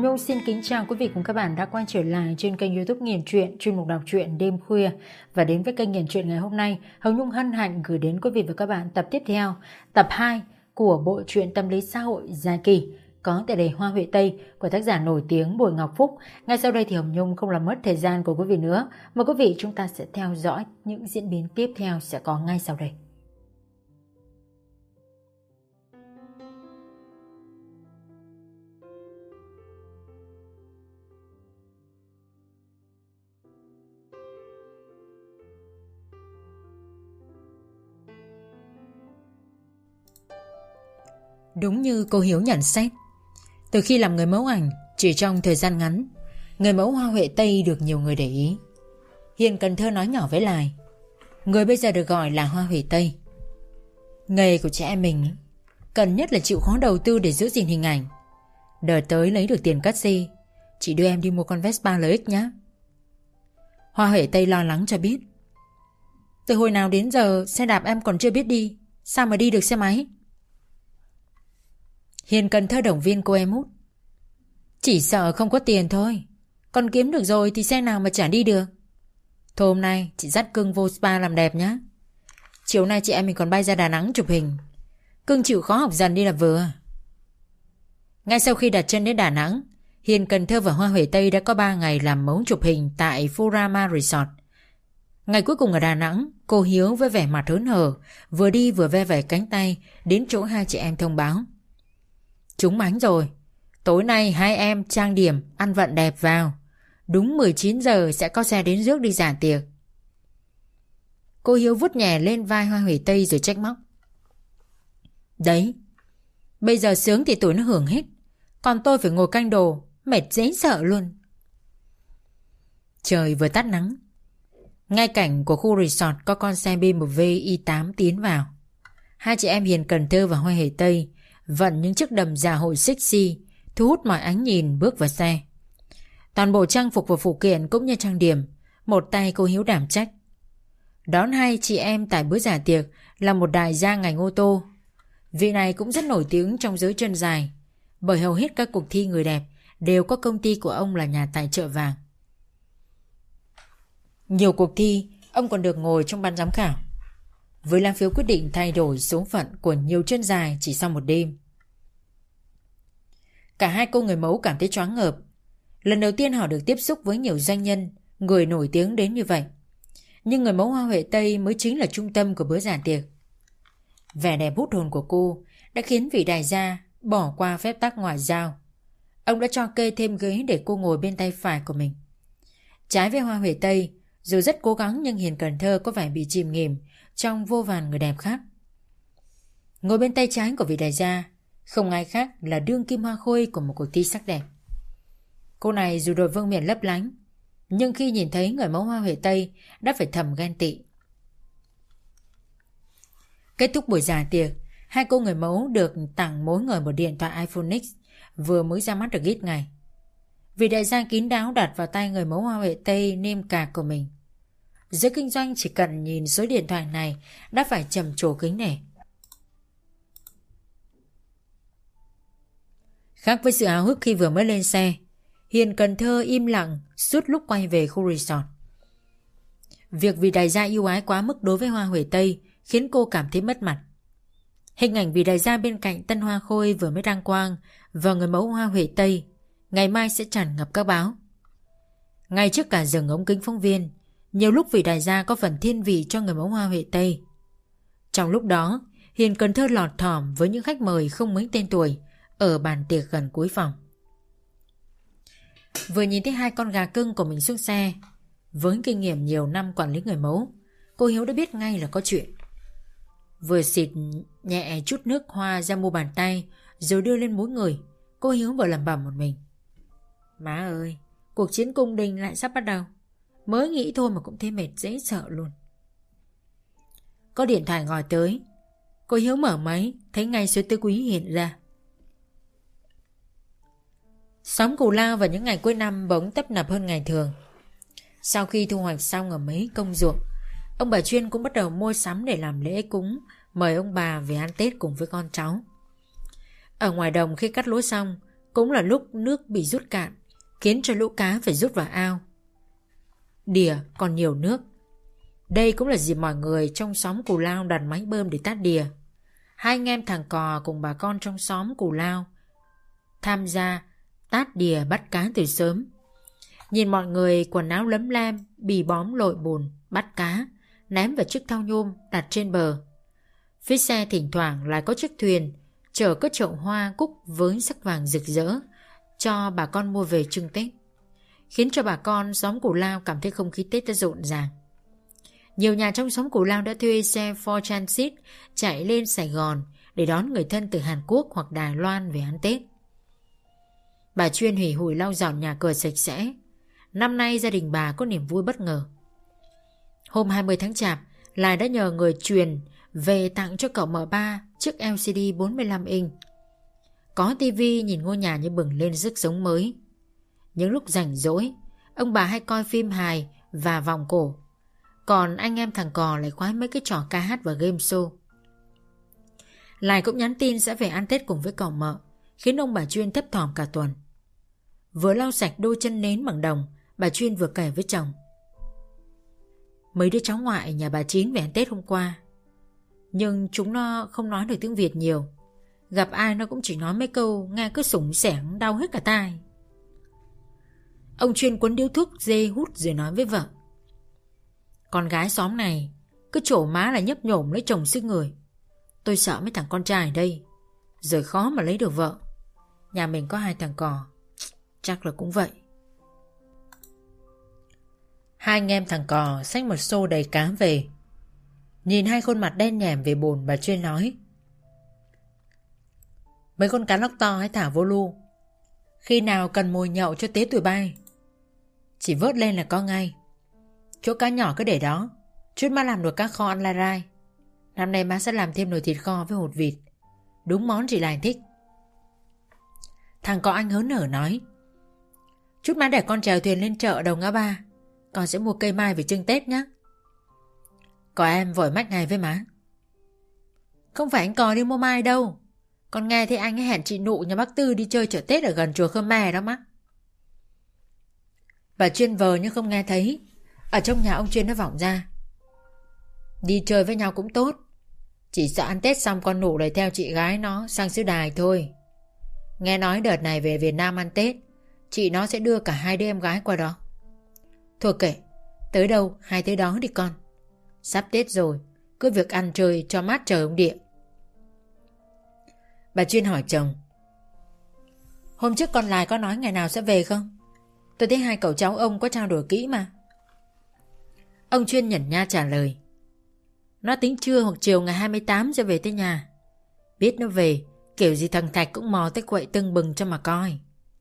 Nhung xin kính chào quý vị cùng các bạn đã quay trở lại trên kênh YouTube Nghiền Truyện, chuyên mục đọc truyện đêm khuya. Và đến với kênh Nghiền Truyện ngày hôm nay, Hồng Nhung hân hạnh gửi đến quý vị và các bạn tập tiếp theo, tập 2 của bộ truyện tâm lý xã hội dài kỳ có tựa đề Hoa Huệ Tây của tác giả nổi tiếng Bùi Ngọc Phúc. Ngay sau đây thì Hồng Nhung không làm mất thời gian của quý vị nữa, mời quý vị chúng ta sẽ theo dõi những diễn biến tiếp theo sẽ có ngay sau đây. Đúng như cô Hiếu nhận xét, từ khi làm người mẫu ảnh, chỉ trong thời gian ngắn, người mẫu Hoa Huệ Tây được nhiều người để ý. Hiền Cần Thơ nói nhỏ với Lai, người bây giờ được gọi là Hoa Huệ Tây. Nghề của trẻ em mình cần nhất là chịu khó đầu tư để giữ gìn hình ảnh. Đợt tới lấy được tiền cắt xê, chị đưa em đi mua con Vespa LX nhé. Hoa Huệ Tây lo lắng cho biết, từ hồi nào đến giờ xe đạp em còn chưa biết đi, sao mà đi được xe máy? Hiền Cần Thơ động viên cô em út, chỉ sợ không có tiền thôi, còn kiếm được rồi thì xe nào mà chả đi được. Thôi hôm nay chị dắt cưng vô spa làm đẹp nhá. Chiều nay chị em mình còn bay ra Đà Nẵng chụp hình. Cưng chịu khó học dần đi là vừa. Ngay sau khi đặt chân đến Đà Nẵng, Hiền Cần Thơ và Hoa Huệ Tây đã có 3 ngày làm mẫu chụp hình tại Furama Resort. Ngày cuối cùng ở Đà Nẵng, cô Hiếu với vẻ mặt hớn hở vừa đi vừa ve vẩy cánh tay đến chỗ hai chị em thông báo, trúng bánh rồi, tối nay hai em trang điểm ăn vận đẹp vào, đúng 19 giờ sẽ có xe đến rước đi giả tiệc. Cô Hiếu vuốt nhẹ lên vai Hoa Huệ Tây rồi trách móc, đấy, bây giờ sướng thì tụi nó hưởng hết, còn tôi phải ngồi canh đồ, mệt dễ sợ luôn. Trời vừa tắt nắng, ngay cạnh của khu resort có con xe BMW i8 tiến vào. Hai chị em Hiền Cần Thơ và Hoa Huệ Tây vận những chiếc đầm dạ hội sexy thu hút mọi ánh nhìn bước vào xe. Toàn bộ trang phục và phụ kiện cũng như trang điểm, một tay cô Hiếu đảm trách. Đón hai chị em tại bữa dạ tiệc là một đại gia ngành ô tô. Vị này cũng rất nổi tiếng trong giới chân dài, bởi hầu hết các cuộc thi người đẹp đều có công ty của ông là nhà tài trợ vàng. Nhiều cuộc thi ông còn được ngồi trong ban giám khảo, với lá phiếu quyết định thay đổi số phận của nhiều chân dài chỉ sau một đêm. Cả hai cô người mẫu cảm thấy choáng ngợp. Lần đầu tiên họ được tiếp xúc với nhiều doanh nhân, người nổi tiếng đến như vậy. Nhưng người mẫu Hoa Huệ Tây mới chính là trung tâm của bữa dạ tiệc. Vẻ đẹp hút hồn của cô đã khiến vị đại gia bỏ qua phép tắc ngoại giao. Ông đã cho kê thêm ghế để cô ngồi bên tay phải của mình. Trái với Hoa Huệ Tây, dù rất cố gắng nhưng Hiền Cần Thơ có vẻ bị chìm nghỉm trong vô vàn người đẹp khác. Ngồi bên tay trái của vị đại gia không ai khác là đương kim hoa khôi của một cuộc thi sắc đẹp. Cô này dù đội vương miện lấp lánh, nhưng khi nhìn thấy người mẫu Hoa Huệ Tây đã phải thầm ghen tị. Kết thúc buổi dạ tiệc, hai cô người mẫu được tặng mỗi người một điện thoại iPhone X vừa mới ra mắt được ít ngày. Vị đại gia kín đáo đặt vào tay người mẫu Hoa Huệ Tây nêm cạc của mình. Giới kinh doanh chỉ cần nhìn số điện thoại này đã phải trầm trồ kính nể. Khác với sự háo hức khi vừa mới lên xe, Hiền Cần Thơ im lặng suốt lúc quay về khu resort. Việc vị đại gia yêu ái quá mức đối với Hoa Huệ Tây khiến cô cảm thấy mất mặt. Hình ảnh vị đại gia bên cạnh tân hoa khôi vừa mới đăng quang và người mẫu Hoa Huệ Tây ngày mai sẽ tràn ngập các báo. Ngay trước cả rừng ống kính phóng viên, nhiều lúc vị đại gia có phần thiên vị cho người mẫu Hoa Huệ Tây. Trong lúc đó, Hiền Cần Thơ lọt thỏm với những khách mời không mấy tên tuổi ở bàn tiệc gần cuối phòng. Vừa nhìn thấy hai con gà cưng của mình xuống xe, với kinh nghiệm nhiều năm quản lý người mẫu, cô Hiếu đã biết ngay là có chuyện. Vừa xịt nhẹ chút nước hoa ra mu bàn tay rồi đưa lên mỗi người, cô Hiếu vừa lẩm bẩm một mình, má ơi, cuộc chiến cung đình lại sắp bắt đầu. Mới nghĩ thôi mà cũng thấy mệt dễ sợ luôn. Có điện thoại gọi tới, cô Hiếu mở máy thấy ngay số tư quý hiện ra. Xóm Cù Lao vào những ngày cuối năm bỗng tấp nập hơn ngày thường. Sau khi thu hoạch xong ở mấy công ruộng, ông bà Chuyên cũng bắt đầu mua sắm để làm lễ cúng, mời ông bà về ăn Tết cùng với con cháu. Ở ngoài đồng khi cắt lúa xong, cũng là lúc nước bị rút cạn, khiến cho lũ cá phải rút vào ao. Đìa còn nhiều nước. Đây cũng là dịp mọi người trong xóm Cù Lao đặt máy bơm để tát đìa. Hai anh em thằng Cò cùng bà con trong xóm Cù Lao tham gia tát đìa bắt cá từ sớm. Nhìn mọi người quần áo lấm lem, bì bóm lội bùn, bắt cá, ném vào chiếc thau nhôm đặt trên bờ. Phía xe thỉnh thoảng lại có chiếc thuyền chở các chậu hoa cúc với sắc vàng rực rỡ cho bà con mua về trưng Tết, khiến cho bà con xóm Cù Lao cảm thấy không khí Tết đã rộn ràng. Nhiều nhà trong xóm Cù Lao đã thuê xe Ford Transit chạy lên Sài Gòn để đón người thân từ Hàn Quốc hoặc Đài Loan về ăn Tết. Bà Chuyên hủy hủi lau dọn nhà cửa sạch sẽ. Năm nay gia đình bà có niềm vui bất ngờ. Hôm 20 tháng Chạp, Lai đã nhờ người truyền về tặng cho cậu M3 chiếc LCD 45 inch. Có tivi nhìn ngôi nhà như bừng lên sức sống mới. Những lúc rảnh rỗi, ông bà hay coi phim hài và vòng cổ. Còn anh em thằng Cò lại khoái mấy cái trò ca hát và game show. Lai cũng nhắn tin sẽ về ăn Tết cùng với cậu Mợ, khiến ông bà Chuyên thấp thỏm cả tuần. Vừa lau sạch đôi chân nến bằng đồng, bà Chuyên vừa kể với chồng. Mấy đứa cháu ngoại nhà bà Chín về ăn Tết hôm qua, nhưng chúng nó không nói được tiếng Việt nhiều. Gặp ai nó cũng chỉ nói mấy câu nghe cứ sủng sẻng đau hết cả tai. Ông Chuyên cuốn điếu thuốc dê hút rồi nói với vợ. Con gái xóm này cứ trổ má là nhấp nhổm lấy chồng sức người. Tôi sợ mấy thằng con trai ở đây rồi khó mà lấy được vợ. Nhà mình có hai thằng Cò, chắc là cũng vậy. Hai anh em thằng Cò xách một xô đầy cá về. Nhìn hai khuôn mặt đen nhẻm về bồn, bà Chuyên nói. Mấy con cá lóc to hãy thả vô lu. Khi nào cần mồi nhậu cho tế tuổi bay, chỉ vớt lên là có ngay. Chỗ cá nhỏ cứ để đó. Chút má làm nồi cá kho ăn lai rai. Năm nay má sẽ làm thêm nồi thịt kho với hột vịt. Đúng món chị Lài thích. Thằng Cò Anh hớn hở nói. Chút má để con chèo thuyền lên chợ đầu ngã ba. Con sẽ mua cây mai về trưng Tết nhé. Cò em vội mách ngay với má. Không phải anh Cò đi mua mai đâu. Con nghe thấy anh ấy hẹn chị Nụ nhà bác Tư đi chơi chợ Tết ở gần chùa Khmer đó má. Bà Chuyên vờ nhưng không nghe thấy. Ở trong nhà ông Chuyên nó vọng ra. Đi chơi với nhau cũng tốt. Chỉ sợ ăn Tết xong con Nụ lại theo chị gái nó sang xứ Đài thôi. Nghe nói đợt này về Việt Nam ăn Tết, chị nó sẽ đưa cả hai đứa em gái qua đó. Thôi kệ, tới đâu hai tới đó đi con. Sắp Tết rồi, cứ việc ăn chơi cho mát trời ông địa. Bà Chuyên hỏi chồng. Hôm trước con Lài có nói ngày nào sẽ về không? Tôi thấy hai cậu cháu ông có trao đổi kỹ mà. Ông Chuyên nhẩn nha trả lời. Nó tính trưa hoặc chiều ngày 28 sẽ về tới nhà. Biết nó về, kiểu gì thằng Thạch cũng mò tới quậy tưng bừng cho mà coi.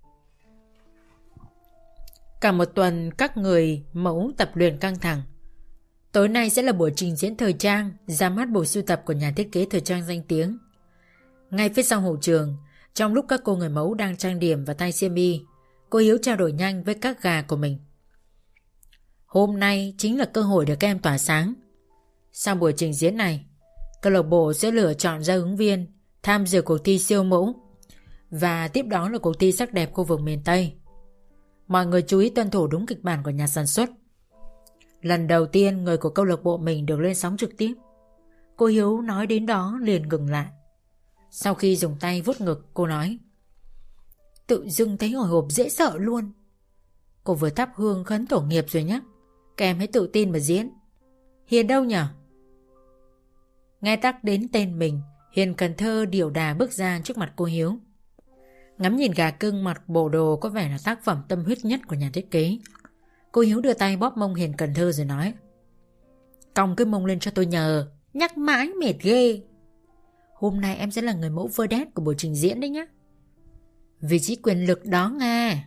Cả một tuần các người mẫu tập luyện căng thẳng. Tối nay sẽ là buổi trình diễn thời trang, ra mắt bộ sưu tập của nhà thiết kế thời trang danh tiếng. Ngay phía sau hậu trường, trong lúc các cô người mẫu đang trang điểm và thay xiêm y, cô Hiếu trao đổi nhanh với các gà của mình. Hôm nay chính là cơ hội để các em tỏa sáng. Sau buổi trình diễn này, câu lạc bộ sẽ lựa chọn ra ứng viên tham dự cuộc thi siêu mẫu, và tiếp đó là cuộc thi sắc đẹp khu vực miền Tây. Mọi người chú ý tuân thủ đúng kịch bản của nhà sản xuất. Lần đầu tiên người của câu lạc bộ mình được lên sóng trực tiếp. Cô Hiếu nói đến đó liền ngừng lại. Sau khi dùng tay vuốt ngực, cô nói. Tự dưng thấy hồi hộp dễ sợ luôn. Cô vừa thắp hương khấn tổ nghiệp rồi nhé. Các em hãy tự tin mà diễn. Hiền đâu nhở? Nghe tắc đến tên mình, Hiền Cần Thơ điệu đà bước ra trước mặt cô Hiếu. Ngắm nhìn gà cưng mặc bộ đồ có vẻ là tác phẩm tâm huyết nhất của nhà thiết kế. Cô Hiếu đưa tay bóp mông Hiền Cần Thơ rồi nói. Cong cái mông lên cho tôi nhờ. Nhắc mãi mệt ghê. Hôm nay em sẽ là người mẫu vedette của buổi trình diễn đấy nhé. Vị trí quyền lực đó nghe.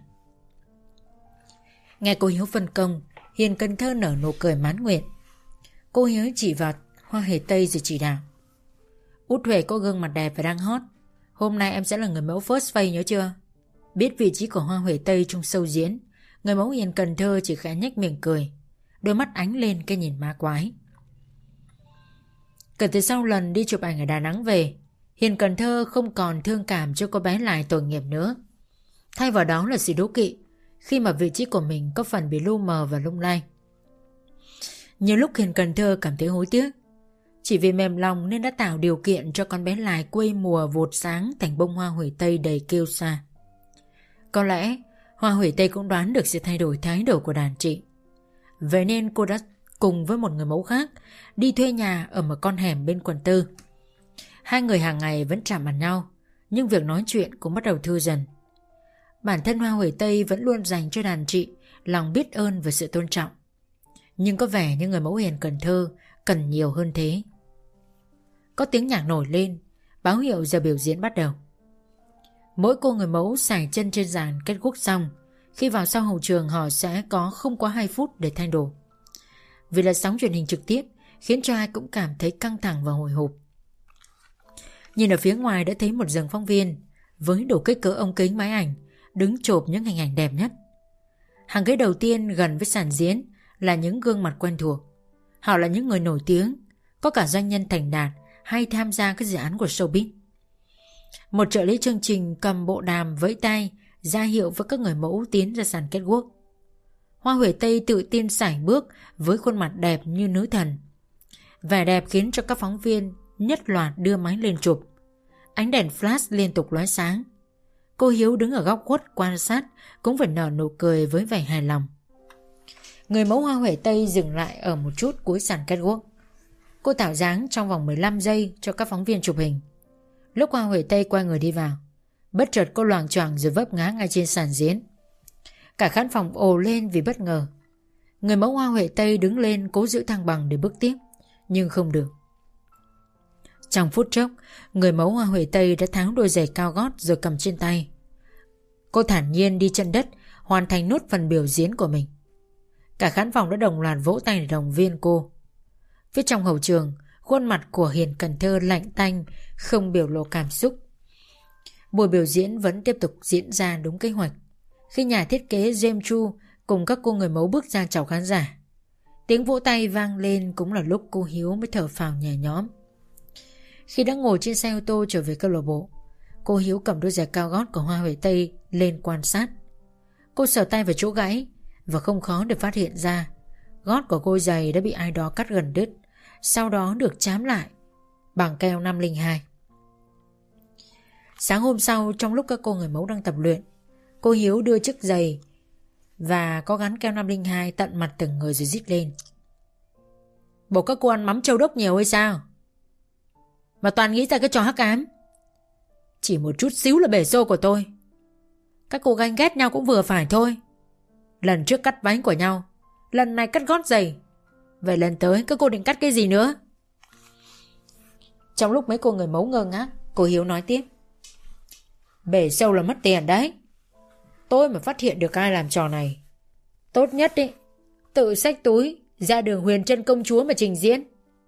Nghe cô Hiếu phân công, Hiền Cần Thơ nở nụ cười mãn nguyện. Cô Hiếu chỉ vào Hoa Hề Tây rồi chỉ đạo. Út Huệ có gương mặt đẹp và đang hot. Hôm nay em sẽ là người mẫu first face nhớ chưa? Biết vị trí của Hoa Huệ Tây trong show diễn, người mẫu Hiền Cần Thơ chỉ khẽ nhếch miệng cười, đôi mắt ánh lên cái nhìn ma quái. Kể từ sau lần đi chụp ảnh ở Đà Nẵng về, Hiền Cần Thơ không còn thương cảm cho cô bé Lài tội nghiệp nữa. Thay vào đó là sự đố kỵ, khi mà vị trí của mình có phần bị lu mờ và lung lay. Nhiều lúc Hiền Cần Thơ cảm thấy hối tiếc, chỉ vì mềm lòng nên đã tạo điều kiện cho con bé Lai quê mùa vụt sáng thành bông hoa huệ tây đầy kiêu sa. Có lẽ hoa huệ tây cũng đoán được sự thay đổi thái độ của đàn chị. Vậy nên cô đã cùng với một người mẫu khác đi thuê nhà ở một con hẻm bên quận Tư. Hai người hàng ngày vẫn chạm mặt nhau, nhưng việc nói chuyện cũng bắt đầu thưa dần. Bản thân hoa huệ tây vẫn luôn dành cho đàn chị lòng biết ơn và sự tôn trọng, nhưng có vẻ như người mẫu Hiền Cần Thơ cần nhiều hơn thế. Có tiếng nhạc nổi lên, báo hiệu giờ biểu diễn bắt đầu. Mỗi cô người mẫu xài chân trên dàn kết thúc xong, khi vào sau hậu trường họ sẽ có không quá 2 phút để thay đồ. Vì là sóng truyền hình trực tiếp khiến cho ai cũng cảm thấy căng thẳng và hồi hộp. Nhìn ở phía ngoài đã thấy một dàn phóng viên với đủ kích cỡ ống kính máy ảnh đứng chộp những hình ảnh đẹp nhất. Hàng ghế đầu tiên gần với sàn diễn là những gương mặt quen thuộc. Họ là những người nổi tiếng, có cả doanh nhân thành đạt hay tham gia các dự án của showbiz. Một trợ lý chương trình cầm bộ đàm vẫy tay ra hiệu với các người mẫu tiến ra sàn catwalk. Hoa huệ tây tự tin sải bước với khuôn mặt đẹp như nữ thần. Vẻ đẹp khiến cho các phóng viên nhất loạt đưa máy lên chụp. Ánh đèn flash liên tục lóe sáng. Cô Hiếu đứng ở góc khuất quan sát cũng phải nở nụ cười với vẻ hài lòng. Người mẫu hoa huệ tây dừng lại ở một chút cuối sàn catwalk. Cô tạo dáng trong vòng 15 giây cho các phóng viên chụp hình. Lúc hoa huệ tây quay người đi vào, bất chợt cô loạng choạng rồi vấp ngã ngay trên sàn diễn. Cả khán phòng ồ lên vì bất ngờ. Người mẫu hoa huệ tây đứng lên cố giữ thăng bằng để bước tiếp, nhưng không được. Trong phút chốc, người mẫu hoa huệ tây đã tháo đôi giày cao gót rồi cầm trên tay. Cô thản nhiên đi chân đất, hoàn thành nốt phần biểu diễn của mình. Cả khán phòng đã đồng loạt vỗ tay để động viên cô. Phía trong hậu trường, khuôn mặt của Hiền Cần Thơ lạnh tanh, không biểu lộ cảm xúc. Buổi biểu diễn vẫn tiếp tục diễn ra đúng kế hoạch. Khi nhà thiết kế James Chu cùng các cô người mẫu bước ra chào khán giả, tiếng vỗ tay vang lên cũng là lúc cô Hiếu mới thở phào nhẹ nhõm. Khi đã ngồi trên xe ô tô trở về câu lạc bộ, cô Hiếu cầm đôi giày cao gót của hoa huệ tây lên quan sát. Cô sờ tay vào chỗ gãy và không khó để phát hiện ra gót của cô giày đã bị ai đó cắt gần đứt, sau đó được trám lại bằng keo 502. Sáng hôm sau, trong lúc các cô người mẫu đang tập luyện, cô Hiếu đưa chiếc giày và có gắn keo 502 tận mặt từng người rồi rít lên: "Bộ các cô ăn mắm châu đốc nhiều hay sao? Mà toàn nghĩ ra cái trò hắc ám. Chỉ một chút xíu là bể xô của tôi. Các cô ganh ghét nhau cũng vừa phải thôi. Lần trước cắt váy của nhau, lần này cắt gót giày. Vậy lần tới các cô định cắt cái gì nữa?" Trong lúc mấy cô người mẫu ngơ ngác, cô Hiếu nói tiếp: "Bể sâu là mất tiền đấy. Tôi mà phát hiện được ai làm trò này, tốt nhất ý, tự xách túi ra đường Huyền Trân công chúa mà trình diễn."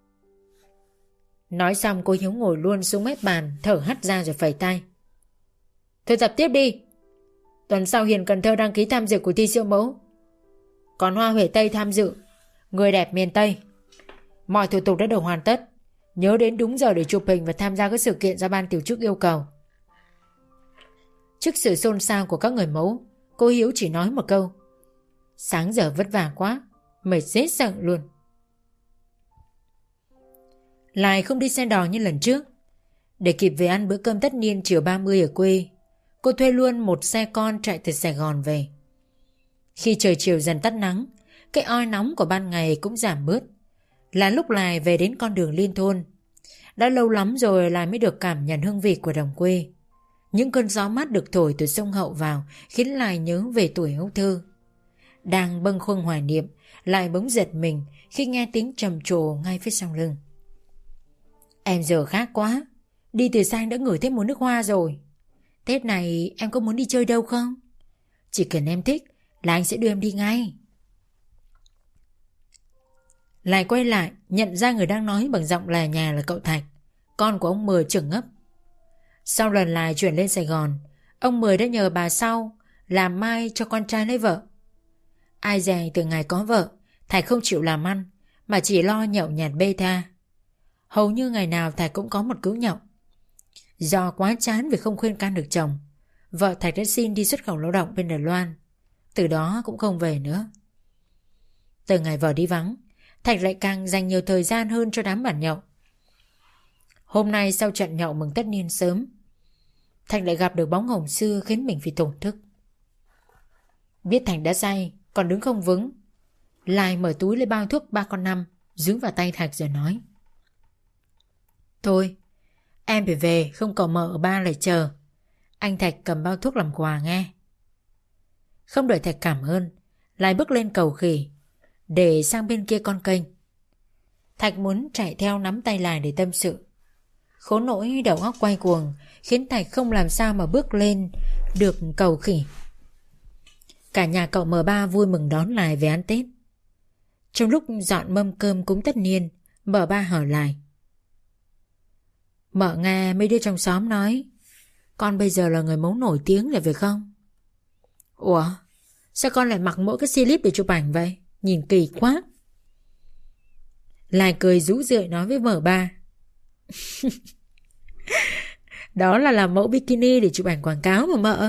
Nói xong cô Hiếu ngồi luôn xuống mép bàn, thở hắt ra rồi phẩy tay: "Thôi tập tiếp đi. Tuần sau Hiền Cần Thơ đăng ký tham dự cuộc thi siêu mẫu. Còn hoa huệ tây tham dự người đẹp miền Tây. Mọi thủ tục đã được hoàn tất. Nhớ đến đúng giờ để chụp hình và tham gia các sự kiện do ban tổ chức yêu cầu." Trước sự xôn xao của các người mẫu, cô Hiếu chỉ nói một câu: "Sáng giờ vất vả quá, mệt dễ sợ luôn." Lại không đi xe đò như lần trước. Để kịp về ăn bữa cơm tất niên chiều 30 ở quê, cô thuê luôn một xe con chạy từ Sài Gòn về. Khi trời chiều dần tắt nắng, cái oi nóng của ban ngày cũng giảm bớt, là lúc Lại về đến con đường liên thôn. Đã lâu lắm rồi Lại mới được cảm nhận hương vị của đồng quê. Những cơn gió mát được thổi từ sông Hậu vào khiến Lại nhớ về tuổi ấu thơ. Đang bâng khuâng hoài niệm, Lại bỗng giật mình khi nghe tiếng trầm trồ ngay phía sau lưng. "Em giờ khác quá, đi từ xa anh đã ngửi thấy mùi nước hoa rồi. Tết này em có muốn đi chơi đâu không? Chỉ cần em thích là anh sẽ đưa em đi ngay." Lại quay lại, nhận ra người đang nói bằng giọng là nhà là cậu Thạch, con của ông Mười trưởng ấp. Sau lần Lại chuyển lên Sài Gòn, ông Mười đã nhờ bà Sau làm mai cho con trai lấy vợ. Ai dè từ ngày có vợ, Thạch không chịu làm ăn mà chỉ lo nhậu nhạt bê tha. Hầu như ngày nào Thạch cũng có một cú nhậu. Do quá chán vì không khuyên can được chồng, vợ Thạch đã xin đi xuất khẩu lao động bên Đài Loan, từ đó cũng không về nữa. Từ ngày vợ đi vắng, Thạch lại càng dành nhiều thời gian hơn cho đám bàn nhậu. Hôm nay sau trận nhậu mừng tất niên sớm, Thạch lại gặp được bóng hồng xưa khiến mình phải thổn thức. Biết Thạch đã say, còn đứng không vững, Lai mở túi lấy bao thuốc 3 con 5 dướng vào tay Thạch rồi nói: Thôi, em phải về, không cậu mợ ở ba lại chờ. Anh Thạch cầm bao thuốc làm quà nghe. Không đợi Thạch cảm ơn, Lai bước lên cầu khỉ để sang bên kia con kênh. Thạch muốn chạy theo nắm tay Lai để tâm sự. Khốn nỗi đầu óc quay cuồng khiến Thạch không làm sao mà bước lên được cầu khỉ. Cả nhà cậu M3 vui mừng đón Lai về ăn Tết. Trong lúc dọn mâm cơm cúng tất niên, M3 hỏi Lai: Mợ nghe mấy đứa trong xóm nói con bây giờ là người mẫu nổi tiếng rồi phải không? Ủa, sao con lại mặc mỗi cái slip để chụp ảnh vậy? Nhìn kỳ quá. Lai cười rũ rượi nói với M3: Đó là làm mẫu bikini để chụp ảnh quảng cáo mà mợ.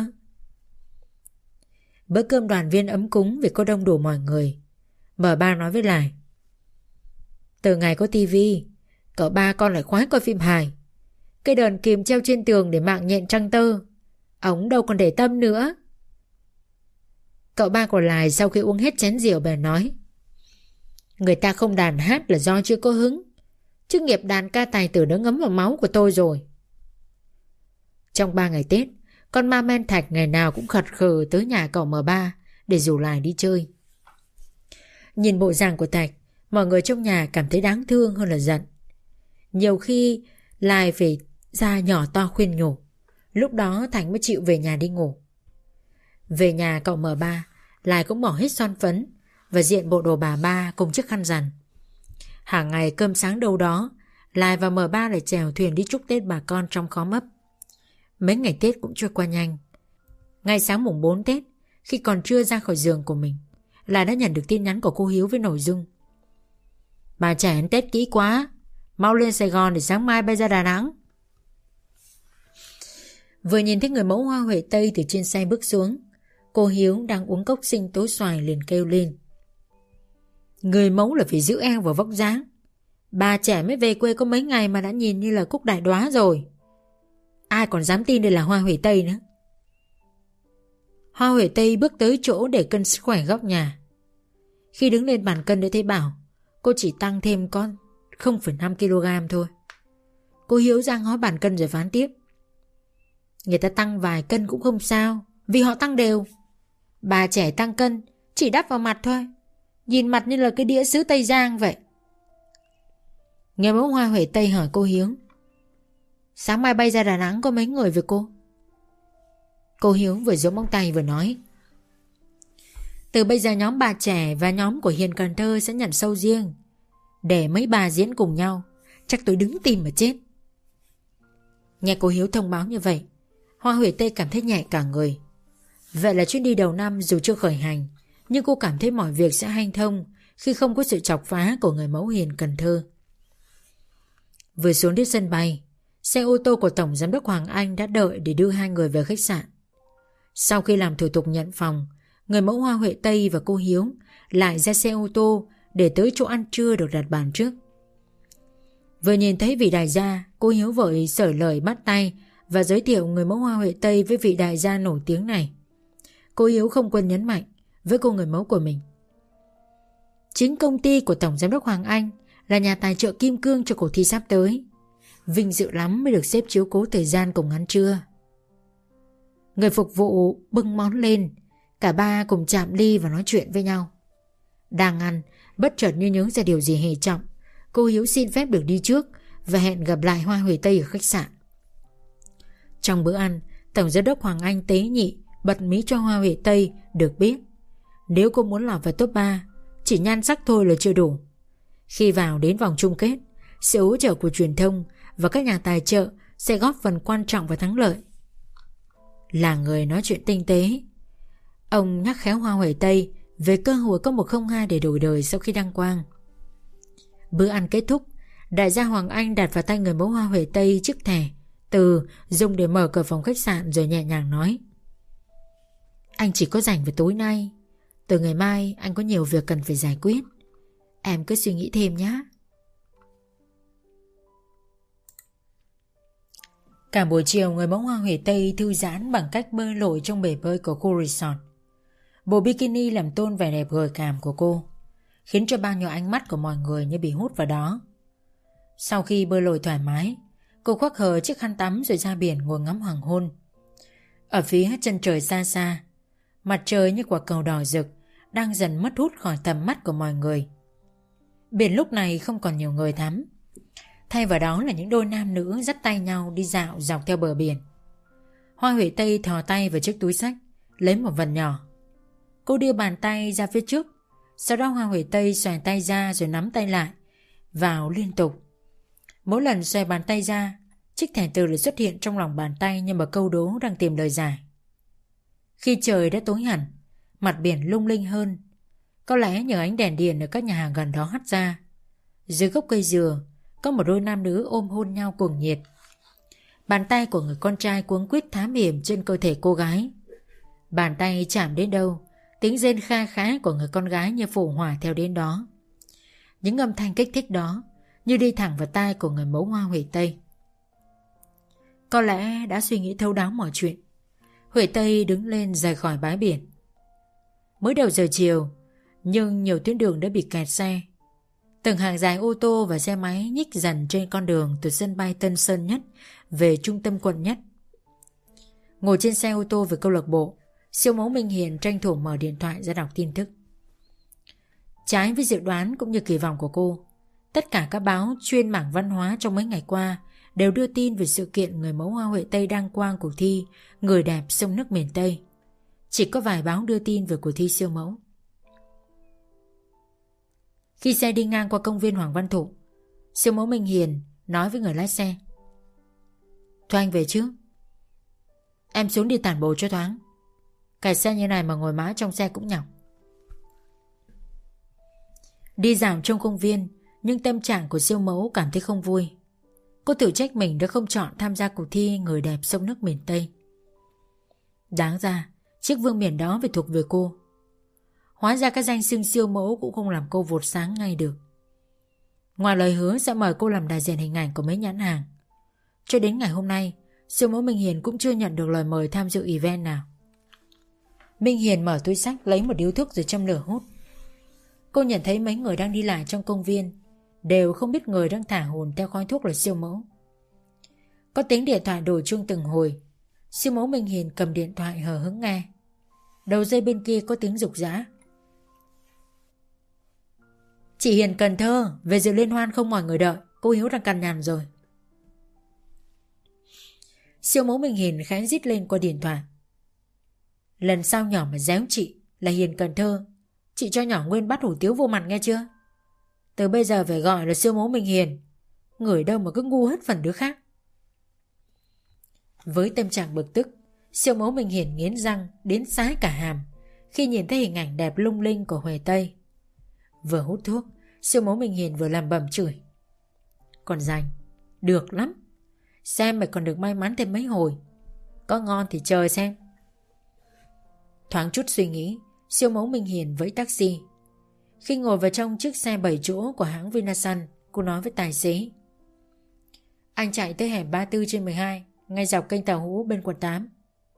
Bữa cơm đoàn viên ấm cúng vì có đông đủ mọi người. M3 nói với Lai: Từ ngày có tivi, cậu ba con lại khoái coi phim hài. Cái đờn kìm treo trên tường để mạng nhện trăng tơ, ổng đâu còn để tâm nữa. Cậu ba của Lai sau khi uống hết chén rượu bèn nói: Người ta không đàn hát là do chưa có hứng, chứ nghiệp đàn ca tài tử đã ngấm vào máu của tôi rồi. Trong 3 ngày Tết, con ma men Thạch ngày nào cũng khật khờ tới nhà cậu M3 để rủ Lai đi chơi. Nhìn bộ dạng của Thạch, mọi người trong nhà cảm thấy đáng thương hơn là giận. Nhiều khi Lai phải ra nhỏ to khuyên nhủ, lúc đó Thạch mới chịu về nhà đi ngủ. Về nhà cậu M3, Lai cũng bỏ hết son phấn và diện bộ đồ bà ba cùng chiếc khăn rằn. Hàng ngày cơm sáng đâu đó, Lai và M3 lại chèo thuyền đi chúc Tết bà con trong khóm ấp. Mấy ngày Tết cũng trôi qua nhanh. Ngày sáng mùng 4 Tết, khi còn chưa ra khỏi giường của mình, Lai đã nhận được tin nhắn của cô Hiếu với nội dung: Bà trẻ ăn Tết kỹ quá, mau lên Sài Gòn để sáng mai bay ra Đà Nẵng. Vừa nhìn thấy người mẫu Hoa Huệ Tây từ trên xe bước xuống, cô Hiếu đang uống cốc sinh tố xoài liền kêu lên: Người mẫu là phải giữ eo và vóc dáng. Bà trẻ mới về quê có mấy ngày mà đã nhìn như là cúc đại đóa rồi. Ai còn dám tin đây là Hoa Huệ Tây nữa. Hoa Huệ Tây bước tới chỗ để cân sức khỏe góc nhà. Khi đứng lên bàn cân để thấy bảo cô chỉ tăng thêm có 0,5 kg thôi. Cô Hiếu ra ngó bàn cân rồi phán tiếp: Người ta tăng vài cân cũng không sao, vì họ tăng đều. Bà trẻ tăng cân chỉ đắp vào mặt thôi, nhìn mặt như là cái đĩa sứ Tây Giang vậy. Người mẫu Hoa Huệ Tây hỏi cô Hiếu: Sáng mai bay ra Đà Nẵng có mấy người với cô? Cô Hiếu vừa giấu móng tay vừa nói: Từ bây giờ nhóm bà trẻ và nhóm của Hiền Cần Thơ sẽ nhận show riêng. Để mấy bà diễn cùng nhau, chắc tôi đứng tim mà chết. Nghe cô Hiếu thông báo như vậy, Hoa Huệ Tây cảm thấy nhẹ cả người. Vậy là chuyến đi đầu năm dù chưa khởi hành, nhưng cô cảm thấy mọi việc sẽ hanh thông khi không có sự chọc phá của người mẫu Hiền Cần Thơ. Vừa xuống đến sân bay, xe ô tô của Tổng Giám đốc Hoàng Anh đã đợi để đưa hai người về khách sạn. Sau khi làm thủ tục nhận phòng, người mẫu Hoa Huệ Tây và cô Hiếu lại ra xe ô tô để tới chỗ ăn trưa được đặt bàn trước. Vừa nhìn thấy vị đại gia, cô Hiếu vội xởi lời bắt tay và giới thiệu người mẫu Hoa Huệ Tây với vị đại gia nổi tiếng này. Cô Hiếu không quên nhấn mạnh với cô người mẫu của mình: Chính công ty của Tổng Giám đốc Hoàng Anh là nhà tài trợ kim cương cho cuộc thi sắp tới. Vinh dự lắm mới được sếp chiếu cố thời gian cùng ăn trưa. Người phục vụ bưng món lên, cả ba cùng chạm ly và nói chuyện với nhau. Đang ăn, bất chợt như nhớ ra điều gì hệ trọng, cô Hiếu xin phép được đi trước và hẹn gặp lại Hoa Huệ Tây ở khách sạn. Trong bữa ăn, Tổng Giám đốc Hoàng Anh tế nhị bật mí cho Hoa Huệ Tây được biết nếu cô muốn lọt vào top 3, chỉ nhan sắc thôi là chưa đủ. Khi vào đến vòng chung kết, sự hỗ trợ của truyền thông và các nhà tài trợ sẽ góp phần quan trọng và thắng lợi. Là người nói chuyện tinh tế, ông nhắc khéo Hoa Huệ Tây về cơ hội có 102 để đổi đời sau khi đăng quang. Bữa ăn kết thúc, đại gia Hoàng Anh đặt vào tay người mẫu Hoa Huệ Tây chiếc thẻ từ dùng để mở cửa phòng khách sạn rồi nhẹ nhàng nói: Anh chỉ có rảnh vào tối nay. Từ ngày mai anh có nhiều việc cần phải giải quyết. Em cứ suy nghĩ thêm nhé. Cả buổi chiều người mẫu hoa Huệ Tây thư giãn bằng cách bơi lội trong bể bơi của khu resort. Bộ bikini làm tôn vẻ đẹp gợi cảm của cô, khiến cho bao nhiêu ánh mắt của mọi người như bị hút vào đó. Sau khi bơi lội thoải mái, cô khoác hờ chiếc khăn tắm rồi ra biển ngồi ngắm hoàng hôn. Ở phía chân trời xa xa, mặt trời như quả cầu đỏ rực đang dần mất hút khỏi tầm mắt của mọi người. Biển lúc này không còn nhiều người thắm. Thay vào đó là những đôi nam nữ dắt tay nhau đi dạo dọc theo bờ biển. Hoa Huệ Tây thò tay vào chiếc túi xách, lấy một vật nhỏ. Cô đưa bàn tay ra phía trước. Sau đó Hoa Huệ Tây xoay tay ra rồi nắm tay lại, vào liên tục. Mỗi lần xoay bàn tay ra, chiếc thẻ từ lại xuất hiện trong lòng bàn tay như một câu đố đang tìm lời giải. Khi trời đã tối hẳn, mặt biển lung linh hơn. Có lẽ nhờ ánh đèn điện ở các nhà hàng gần đó hắt ra. Dưới gốc cây dừa, có một đôi nam nữ ôm hôn nhau cuồng nhiệt. Bàn tay của người con trai cuống quýt thám hiểm trên cơ thể cô gái. Bàn tay chạm đến đâu, tiếng rên kha khá của người con gái như phụ hỏa theo đến đó. Những âm thanh kích thích đó như đi thẳng vào tai của người mẫu hoa Huệ Tây. Có lẽ đã suy nghĩ thấu đáo mọi chuyện, Huệ Tây đứng lên rời khỏi bãi biển. Mới đầu giờ chiều, nhưng nhiều tuyến đường đã bị kẹt xe. Từng hàng dài ô tô và xe máy nhích dần trên con đường từ sân bay Tân Sơn Nhất về trung tâm quận Nhất. Ngồi trên xe ô tô về câu lạc bộ, siêu mẫu Minh Hiền tranh thủ mở điện thoại ra đọc tin tức. Trái với dự đoán cũng như kỳ vọng của cô, tất cả các báo chuyên mảng văn hóa trong mấy ngày qua đều đưa tin về sự kiện người mẫu hoa Huệ Tây đăng quang cuộc thi Người đẹp sông nước miền Tây. Chỉ có vài báo đưa tin về cuộc thi siêu mẫu. Khi xe đi ngang qua công viên Hoàng Văn Thụ, siêu mẫu Minh Hiền nói với người lái xe: "Thôi anh về trước. Em xuống đi tản bộ cho thoáng. Kẹt xe như này mà ngồi mãi trong xe cũng nhọc." Đi dạo trong công viên, nhưng tâm trạng của siêu mẫu cảm thấy không vui. Cô tự trách mình đã không chọn tham gia cuộc thi Người đẹp sông nước miền Tây. Đáng ra chiếc vương miện đó phải thuộc về cô. Hóa ra các danh xưng siêu mẫu cũng không làm cô vụt sáng ngay được. Ngoài lời hứa sẽ mời cô làm đại diện hình ảnh của mấy nhãn hàng, cho đến ngày hôm nay siêu mẫu Minh Hiền cũng chưa nhận được lời mời tham dự event nào. Minh Hiền mở túi xách lấy một điếu thuốc rồi châm lửa hút. Cô nhận thấy mấy người đang đi lại trong công viên đều không biết người đang thả hồn theo khói thuốc là siêu mẫu. Có tiếng điện thoại đổ chuông từng hồi. Siêu mẫu Minh Hiền cầm điện thoại hờ hững nghe. Đầu dây bên kia có tiếng rục rã: "Chị Hiền Cần Thơ về dự liên hoan không mỏi người đợi, cô Hiếu đang cằn nhằn rồi." Siêu mẫu Minh Hiền khẽ rít lên qua điện thoại: "Lần sau nhỏ mà déo chị là Hiền Cần Thơ, chị cho nhỏ nguyên bát hủ tiếu vô mặt nghe chưa? Từ bây giờ phải gọi là siêu mẫu Minh Hiền. Người đâu mà cứ ngu hết phần đứa khác." Với tâm trạng bực tức, siêu mẫu Minh Hiền nghiến răng đến sái cả hàm khi nhìn thấy hình ảnh đẹp lung linh của Huệ Tây. Vừa hút thuốc, siêu mẫu Minh Hiền vừa làm bầm chửi: "Còn rành, được lắm. Xem mày còn được may mắn thêm mấy hồi. Có ngon thì chờ xem." Thoáng chút suy nghĩ, siêu mẫu Minh Hiền vẫy taxi. Khi ngồi vào trong chiếc xe 7 chỗ của hãng Vinasun, cô nói với tài xế: "Anh chạy tới hẻm 34/12, ngay dọc kênh Tàu Hũ bên quận 8.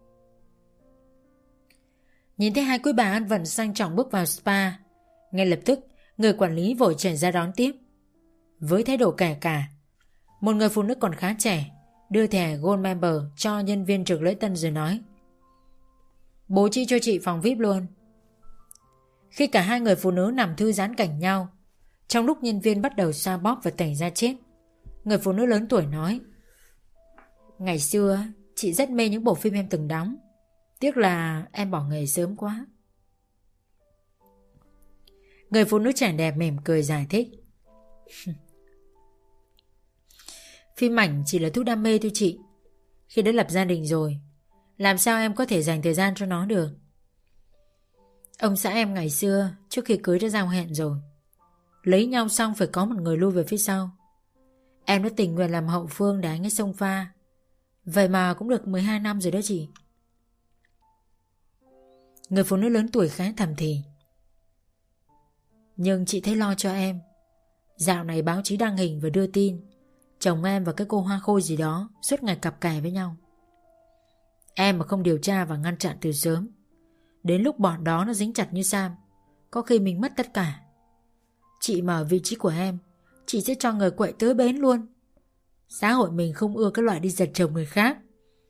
Nhìn thấy hai quý bà ăn vận sang trọng bước vào spa, ngay lập tức người quản lý vội chạy ra đón tiếp. Với thái độ kẻ cả, một người phụ nữ còn khá trẻ đưa thẻ Gold Member cho nhân viên trực lễ tân rồi nói: "Bố trí cho chị phòng VIP luôn." Khi cả hai người phụ nữ nằm thư giãn cạnh nhau, trong lúc nhân viên bắt đầu xoa bóp và tẩy da chết, người phụ nữ lớn tuổi nói: "Ngày xưa chị rất mê những bộ phim em từng đóng. Tiếc là em bỏ nghề sớm quá." Người phụ nữ trẻ đẹp mỉm cười giải thích: "Phim ảnh chỉ là thú đam mê thôi chị. Khi đã lập gia đình rồi, làm sao em có thể dành thời gian cho nó được. Ông xã em ngày xưa trước khi cưới đã giao hẹn rồi. Lấy nhau xong phải có một người lui về phía sau. Em đã tình nguyện làm hậu phương để anh ấy xông pha. Vậy mà cũng được 12 năm rồi đó chị." Người phụ nữ lớn tuổi khá thầm thì. Nhưng chị thấy lo cho em. Dạo này báo chí đăng hình và đưa tin chồng em và cái cô Hoa Khôi gì đó suốt ngày cặp kè với nhau. Em mà không điều tra và ngăn chặn từ sớm, đến lúc bọn đó nó dính chặt như Sam, có khi mình mất tất cả. Chị mà ở vị trí của em, chị sẽ cho người quậy tới bến luôn. Xã hội mình không ưa cái loại đi giật chồng người khác.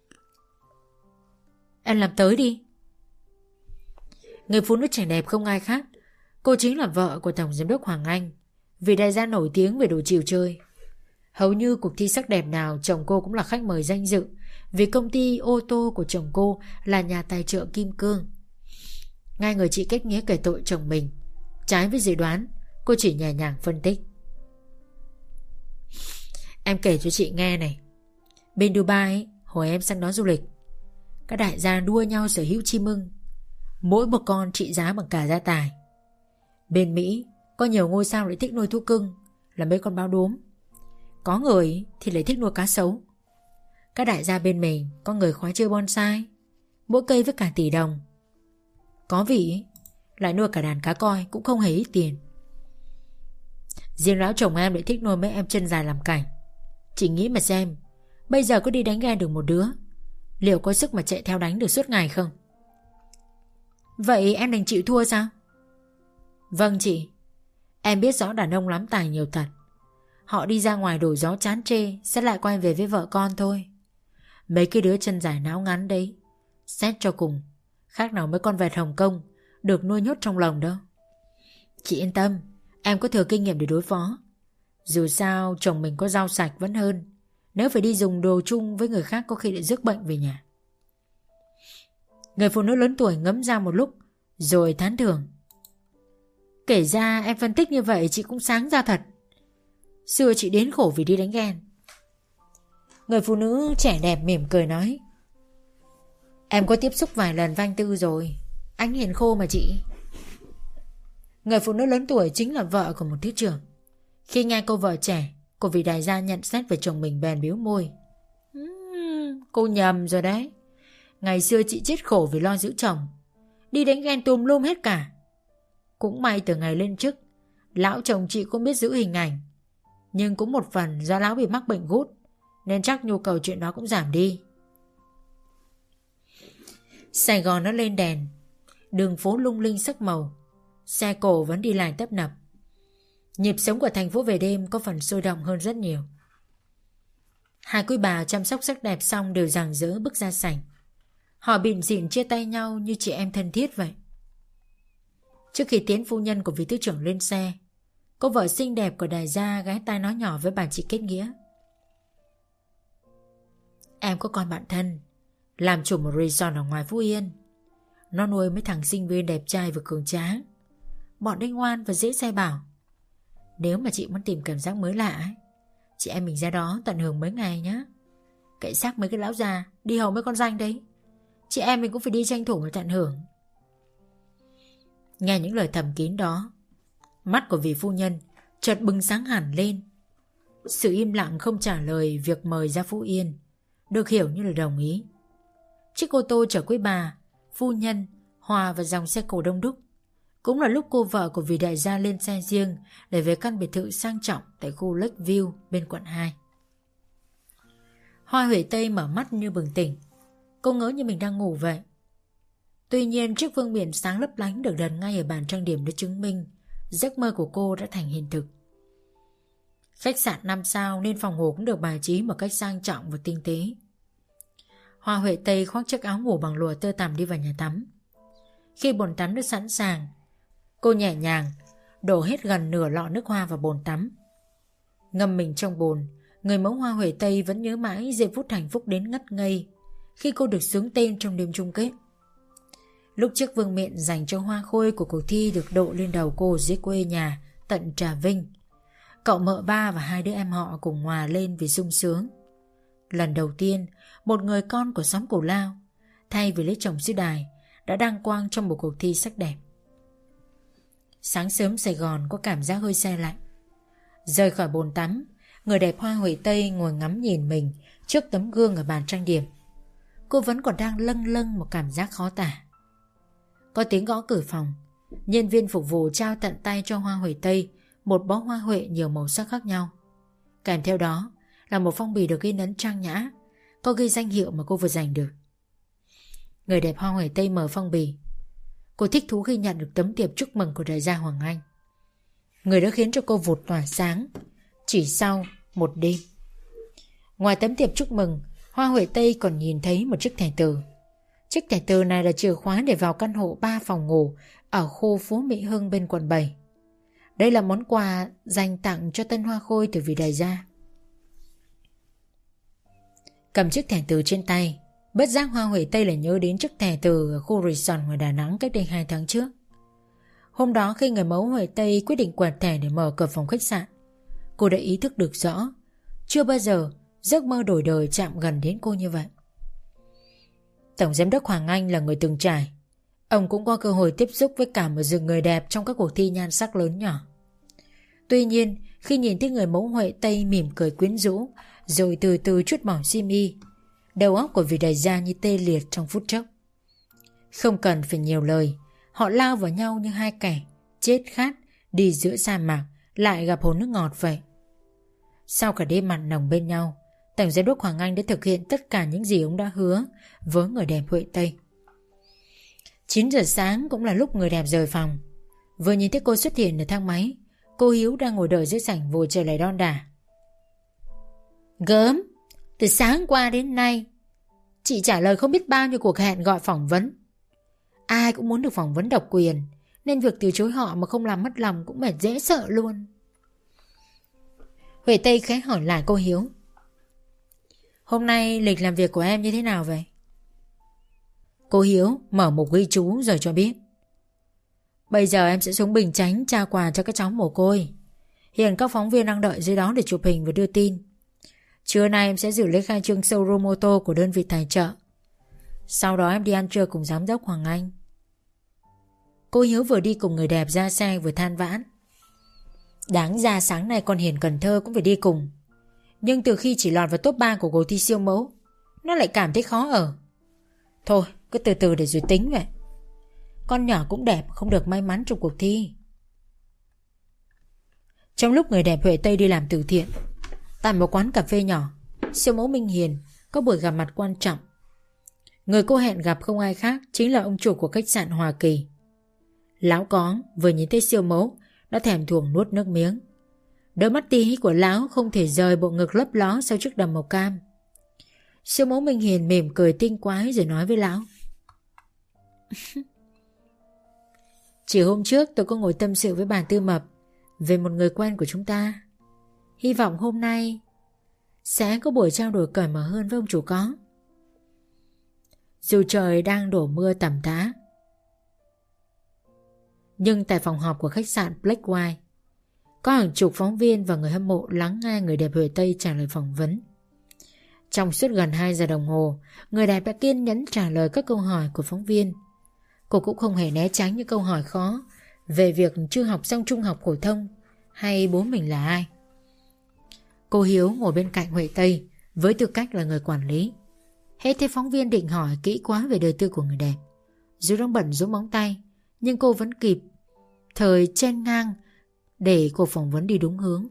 Em làm tới đi. Người phụ nữ trẻ đẹp không ai khác, cô chính là vợ của Tổng Giám đốc Hoàng Anh, vị đại gia nổi tiếng về đồ chiều chơi. Hầu như cuộc thi sắc đẹp nào chồng cô cũng là khách mời danh dự, vì công ty ô tô của chồng cô là nhà tài trợ kim cương. Ngay người chị kết nghĩa kể tội chồng mình, trái với dự đoán, cô chỉ nhẹ nhàng phân tích. Em kể cho chị nghe này. Bên Dubai ấy, hồi em sang đó du lịch, các đại gia đua nhau sở hữu chim ưng, mỗi một con trị giá bằng cả gia tài. Bên Mỹ có nhiều ngôi sao lại thích nuôi thú cưng là mấy con báo đốm, có người thì lại thích nuôi cá sấu. Các đại gia bên mình có người khoái chơi bonsai, mỗi cây với cả tỷ đồng. Có vị lại nuôi cả đàn cá coi cũng không hề ít tiền. Riêng lão chồng em lại thích nuôi mấy em chân dài làm cảnh. Chị nghĩ mà xem, bây giờ có đi đánh ghen được một đứa, liệu có sức mà chạy theo đánh được suốt ngày không? Vậy em đành chịu thua sao? Vâng chị. Em biết rõ đàn ông lắm tài nhiều thật. Họ đi ra ngoài đổi gió chán chê sẽ lại quay về với vợ con thôi. Mấy cái đứa chân dài náo ngắn đấy, xét cho cùng khác nào mấy con vẹt Hồng Kông được nuôi nhốt trong lồng đâu. Chị yên tâm, em có thừa kinh nghiệm để đối phó. Dù sao chồng mình có rau sạch vẫn hơn, nếu phải đi dùng đồ chung với người khác có khi lại rước bệnh về nhà. Người phụ nữ lớn tuổi ngẫm ra một lúc rồi thán thưởng. Kể ra em phân tích như vậy chị cũng sáng ra thật. Xưa chị đến khổ vì đi đánh ghen. Người phụ nữ trẻ đẹp mỉm cười nói. Em có tiếp xúc vài lần với anh Tư rồi, anh hiền khô mà chị. Người phụ nữ lớn tuổi chính là vợ của một thứ trưởng. Khi nghe cô vợ trẻ của vị đại gia nhận xét về chồng mình bèn biếu môi. Cô nhầm rồi đấy. Ngày xưa chị chết khổ vì lo giữ chồng, đi đánh ghen tùm lum hết cả. Cũng may từ ngày lên chức, lão chồng chị cũng biết giữ hình ảnh. Nhưng cũng một phần do lão bị mắc bệnh gút, nên chắc nhu cầu chuyện đó cũng giảm đi. Sài Gòn nó lên đèn, đường phố lung linh sắc màu, xe cộ vẫn đi lại tấp nập. Nhịp sống của thành phố về đêm có phần sôi động hơn rất nhiều. Hai quý bà chăm sóc sắc đẹp xong đều rạng rỡ bước ra sảnh. Họ bịn rịn chia tay nhau như chị em thân thiết vậy. Trước khi tiến phu nhân của vị thứ trưởng lên xe, cô vợ xinh đẹp của đại gia ghé tai nói nhỏ với bà chị kết nghĩa. Em có con bạn thân làm chủ một resort ở ngoài Phú Yên. Nó nuôi mấy thằng sinh viên đẹp trai và cường tráng. Bọn đấy ngoan và dễ sai bảo. Nếu mà chị muốn tìm cảm giác mới lạ ấy, chị em mình ra đó tận hưởng mấy ngày nhé. Cậy xác mấy cái lão già đi hầu mấy con danh đấy, chị em mình cũng phải đi tranh thủ và tận hưởng. Nghe những lời thầm kín đó, mắt của vị phu nhân chợt bừng sáng hẳn lên. Sự im lặng không trả lời việc mời ra Phú Yên được hiểu như là đồng ý. Chiếc ô tô chở quý bà, phu nhân hòa vào dòng xe cổ đông đúc. Cũng là lúc cô vợ của vị đại gia lên xe riêng để về căn biệt thự sang trọng tại khu Lakeview bên quận 2. Hoa Huệ Tây mở mắt như bừng tỉnh. Cô ngỡ như mình đang ngủ vậy. Tuy nhiên chiếc vương miện sáng lấp lánh được đặt ngay ở bàn trang điểm đã chứng minh giấc mơ của cô đã thành hiện thực. Khách sạn 5 sao nên phòng ngủ cũng được bài trí một cách sang trọng và tinh tế. Hoa Huệ Tây khoác chiếc áo ngủ bằng lụa tơ tằm đi vào nhà tắm. Khi bồn tắm đã sẵn sàng, cô nhẹ nhàng đổ hết gần nửa lọ nước hoa vào bồn tắm. Ngâm mình trong bồn, người mẫu Hoa Huệ Tây vẫn nhớ mãi giây phút hạnh phúc đến ngất ngây khi cô được xướng tên trong đêm chung kết. Lúc chiếc vương miện dành cho Hoa Khôi của cuộc thi được độ lên đầu cô dưới quê nhà tận Trà Vinh, cậu mợ ba và hai đứa em họ cùng hòa lên vì sung sướng. Lần đầu tiên, một người con của xóm Cù Lao thay vì lấy chồng dưới đài đã đăng quang trong một cuộc thi sắc đẹp. Sáng sớm Sài Gòn có cảm giác hơi se lạnh. Rời khỏi bồn tắm, người đẹp Hoa Huệ Tây ngồi ngắm nhìn mình trước tấm gương ở bàn trang điểm. Cô vẫn còn đang lâng lâng một cảm giác khó tả. Có tiếng gõ cửa phòng. Nhân viên phục vụ trao tận tay cho Hoa Huệ Tây một bó hoa huệ nhiều màu sắc khác nhau. Kèm theo đó là một phong bì được ghi ấn trang nhã, có ghi danh hiệu mà cô vừa giành được. Người đẹp Hoa Huệ Tây mở phong bì. Cô thích thú khi nhận được tấm thiệp chúc mừng của đại gia Hoàng Anh, người đã khiến cho cô vụt tỏa sáng chỉ sau một đêm. Ngoài tấm thiệp chúc mừng, Hoa Huệ Tây còn nhìn thấy một chiếc thẻ từ. Chiếc thẻ từ này là chìa khóa để vào căn hộ 3 phòng ngủ ở khu Phú Mỹ Hưng bên quận 7. Đây là món quà dành tặng cho Tân Hoa Khôi từ vị đại gia. Cầm chiếc thẻ từ trên tay, bất giác Hoa Huệ Tây lại nhớ đến chiếc thẻ từ ở khu resort ngoài Đà Nẵng cách đây 2 tháng trước. Hôm đó khi người mẫu Huệ Tây quyết định quẹt thẻ để mở cửa phòng khách sạn, cô đã ý thức được rõ chưa bao giờ giấc mơ đổi đời chạm gần đến cô như vậy. Tổng giám đốc Hoàng Anh là người từng trải. Ông cũng có cơ hội tiếp xúc với cả một rừng người đẹp trong các cuộc thi nhan sắc lớn nhỏ. Tuy nhiên, khi nhìn thấy người mẫu Huệ Tây mỉm cười quyến rũ rồi từ từ trút bỏ xiêm y, đầu óc của vị đại gia như tê liệt trong phút chốc. Không cần phải nhiều lời, họ lao vào nhau như hai kẻ chết khát đi giữa sa mạc lại gặp hồ nước ngọt vậy. Sau cả đêm mặn nồng bên nhau, Tổng giám đốc Hoàng Anh đã thực hiện tất cả những gì ông đã hứa với người đẹp Huệ Tây. 9 giờ sáng cũng là lúc người đẹp rời phòng. Vừa nhìn thấy cô xuất hiện ở thang máy, cô Hiếu đang ngồi đợi dưới sảnh vội trở lại đon đả. Gớm, từ sáng qua đến nay chị trả lời không biết bao nhiêu cuộc hẹn gọi phỏng vấn. Ai cũng muốn được phỏng vấn độc quyền, nên việc từ chối họ mà không làm mất lòng cũng mệt dễ sợ luôn. Huệ Tây khẽ hỏi lại cô Hiếu. Hôm nay lịch làm việc của em như thế nào vậy? Cô Hiếu mở một ghi chú rồi cho biết. Bây giờ em sẽ xuống Bình Chánh trao quà cho các cháu mồ côi. Hiện các phóng viên đang đợi dưới đó để chụp hình và đưa tin. Trưa nay em sẽ dự lễ khai trương showroom ô tô của đơn vị tài trợ. Sau đó em đi ăn trưa cùng giám đốc Hoàng Anh. Cô Hiếu vừa đi cùng người đẹp ra xe vừa than vãn. Đáng ra sáng nay con Hiền Cần Thơ cũng phải đi cùng. Nhưng từ khi chỉ lọt vào top 3 của cuộc thi siêu mẫu, nó lại cảm thấy khó ở. Thôi cứ từ từ để rồi tính vậy. Con nhỏ cũng đẹp, không được may mắn trong cuộc thi. Trong lúc người đẹp Huệ Tây đi làm từ thiện, tại một quán cà phê nhỏ, siêu mẫu Minh Hiền có buổi gặp mặt quan trọng. Người cô hẹn gặp không ai khác chính là ông chủ của khách sạn Hòa Kỳ. Lão Có vừa nhìn thấy siêu mẫu đã thèm thuồng nuốt nước miếng. Đôi mắt tí của lão không thể rời bộ ngực lấp ló sau chiếc đầm màu cam. Siêu mẫu Minh Hiền mỉm cười tinh quái rồi nói với lão. Chỉ hôm trước tôi có ngồi tâm sự với bà Tư Mập về một người quen của chúng ta. Hy vọng hôm nay sẽ có buổi trao đổi cởi mở hơn với ông chủ Có. Dù trời đang đổ mưa tầm tã, nhưng tại phòng họp của khách sạn Black White có hàng chục phóng viên và người hâm mộ lắng nghe người đẹp Huệ Tây trả lời phỏng vấn. Trong suốt gần 2 giờ đồng hồ, người đẹp đã kiên nhẫn trả lời các câu hỏi của phóng viên. Cô cũng không hề né tránh những câu hỏi khó về việc chưa học xong trung học phổ thông hay bố mình là ai. Cô Hiếu ngồi bên cạnh Huệ Tây với tư cách là người quản lý. Hết thấy phóng viên định hỏi kỹ quá về đời tư của người đẹp, dù đang bận rũ móng tay, nhưng cô vẫn kịp thời chen ngang để cuộc phỏng vấn đi đúng hướng.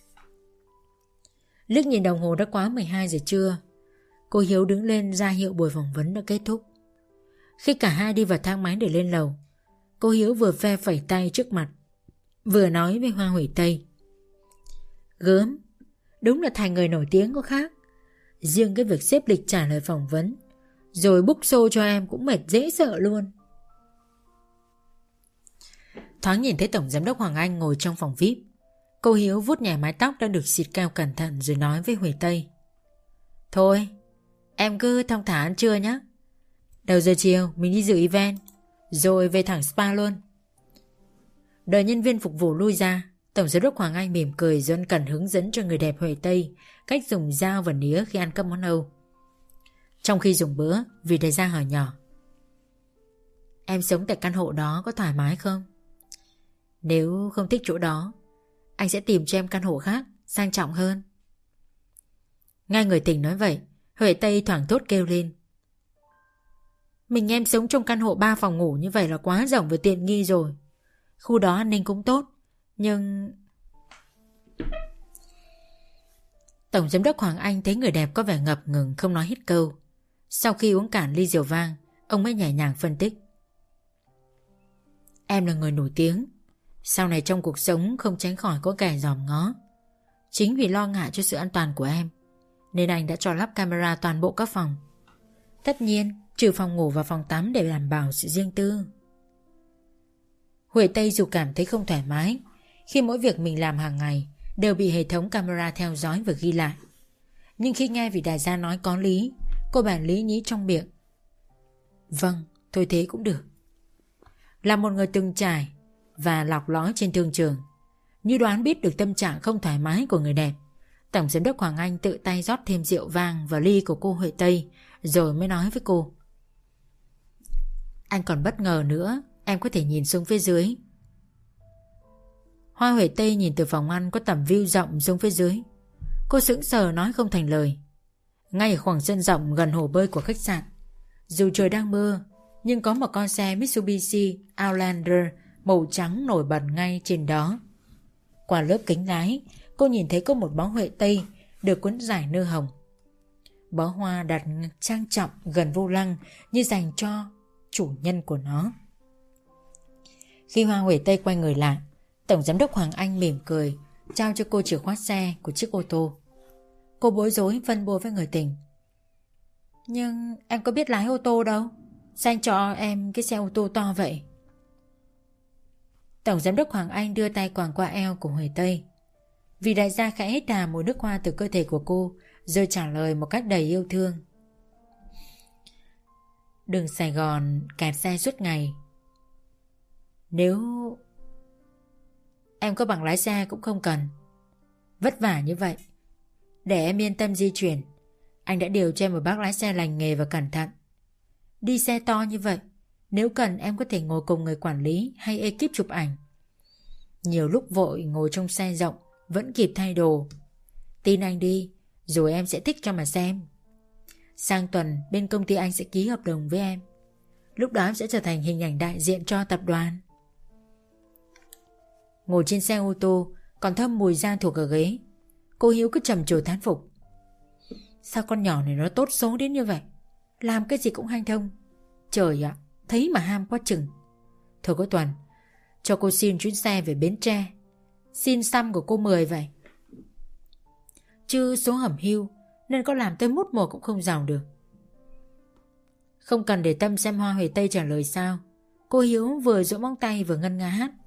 Liếc nhìn đồng hồ đã quá 12 giờ trưa, cô Hiếu đứng lên ra hiệu buổi phỏng vấn đã kết thúc. Khi cả hai đi vào thang máy để lên lầu, cô Hiếu vừa phe phẩy tay trước mặt, vừa nói với Hoa Huệ Tây. Gớm, đúng là thành người nổi tiếng có khác. Riêng cái việc xếp lịch trả lời phỏng vấn rồi book show cho em cũng mệt dễ sợ luôn. Thoáng nhìn thấy Tổng Giám đốc Hoàng Anh ngồi trong phòng VIP, cô Hiếu vuốt nhẹ mái tóc đã được xịt keo cẩn thận rồi nói với Huệ Tây. Thôi, em cứ thong thả ăn trưa nhé. Đầu giờ chiều mình đi dự event rồi về thẳng spa luôn. Đợi nhân viên phục vụ lui ra, Tổng Giám đốc Hoàng Anh mỉm cười rồi ân cần hướng dẫn cho người đẹp Huệ Tây cách dùng dao và nĩa khi ăn các món Âu. Trong khi dùng bữa, vị đại gia hỏi nhỏ. Em sống tại căn hộ đó có thoải mái không? Nếu không thích chỗ đó, anh sẽ tìm cho em căn hộ khác, sang trọng hơn. Nghe người tình nói vậy, Huệ Tây thoảng thốt kêu lên. Mình em sống trong căn hộ 3 phòng ngủ như vậy là quá rộng và tiện nghi rồi. Khu đó an ninh cũng tốt. Nhưng... Tổng giám đốc Hoàng Anh thấy người đẹp có vẻ ngập ngừng không nói hết câu. Sau khi uống cạn ly rượu vang, ông mới nhẹ nhàng phân tích. Em là người nổi tiếng, sau này trong cuộc sống không tránh khỏi có kẻ dòm ngó. Chính vì lo ngại cho sự an toàn của em nên anh đã cho lắp camera toàn bộ các phòng. Tất nhiên trừ phòng ngủ và phòng tắm để đảm bảo sự riêng tư. Huệ Tây dù cảm thấy không thoải mái khi mỗi việc mình làm hàng ngày đều bị hệ thống camera theo dõi và ghi lại, nhưng khi nghe vị đại gia nói có lý, cô bèn lý nhí trong miệng. Vâng, thôi thế cũng được. Là một người từng trải và lọc lõi trên thương trường, như đoán biết được tâm trạng không thoải mái của người đẹp, tổng giám đốc Hoàng Anh tự tay rót thêm rượu vang vào ly của cô Huệ Tây, rồi mới nói với cô. Anh còn bất ngờ nữa, em có thể nhìn xuống phía dưới. Hoa Huệ Tây nhìn từ phòng ăn có tầm view rộng xuống phía dưới. Cô sững sờ nói không thành lời. Ngay ở khoảng sân rộng gần hồ bơi của khách sạn, dù trời đang mưa, nhưng có một con xe Mitsubishi Outlander màu trắng nổi bật ngay trên đó. Qua lớp kính lái, cô nhìn thấy có một bó Huệ Tây được quấn dài nơ hồng. Bó hoa đặt trang trọng gần vô lăng như dành cho chủ nhân của nó. Khi Hoa Huệ Tây quay người lại, tổng giám đốc Hoàng Anh mỉm cười trao cho cô chìa khóa xe của chiếc ô tô. Cô bối rối phân bua với người tình. Nhưng em có biết lái ô tô đâu, sao anh cho em cái xe ô tô to vậy? Tổng giám đốc Hoàng Anh đưa tay quàng qua eo của Huệ Tây. Vì đại gia khẽ hít hà mùi nước hoa từ cơ thể của cô, rồi trả lời một cách đầy yêu thương. Đường Sài Gòn kẹt xe suốt ngày. Nếu em có bằng lái xe cũng không cần vất vả như vậy. Để em yên tâm di chuyển, anh đã điều cho em một bác lái xe lành nghề và cẩn thận. Đi xe to như vậy, nếu cần em có thể ngồi cùng người quản lý hay ekip chụp ảnh. Nhiều lúc vội ngồi trong xe rộng vẫn kịp thay đồ. Tin anh đi, rồi em sẽ thích cho mà xem. Sang tuần bên công ty anh sẽ ký hợp đồng với em. Lúc đó em sẽ trở thành hình ảnh đại diện cho tập đoàn. Ngồi trên xe ô tô còn thơm mùi da thuộc ở ghế, cô Hiếu cứ trầm trồ thán phục. Sao con nhỏ này nó tốt số đến như vậy, làm cái gì cũng hanh thông. Trời ạ, thấy mà ham quá chừng. Thôi có Tuần, cho cô xin chuyến xe về Bến Tre, xin xăm của cô 10 vậy. Chứ số hẩm hiu nên có làm tới mút mùa cũng không giàu được. Không cần để tâm xem Hoa Huệ Tây trả lời sao, cô Hiếu vừa duỗi móng tay vừa ngân nga hát.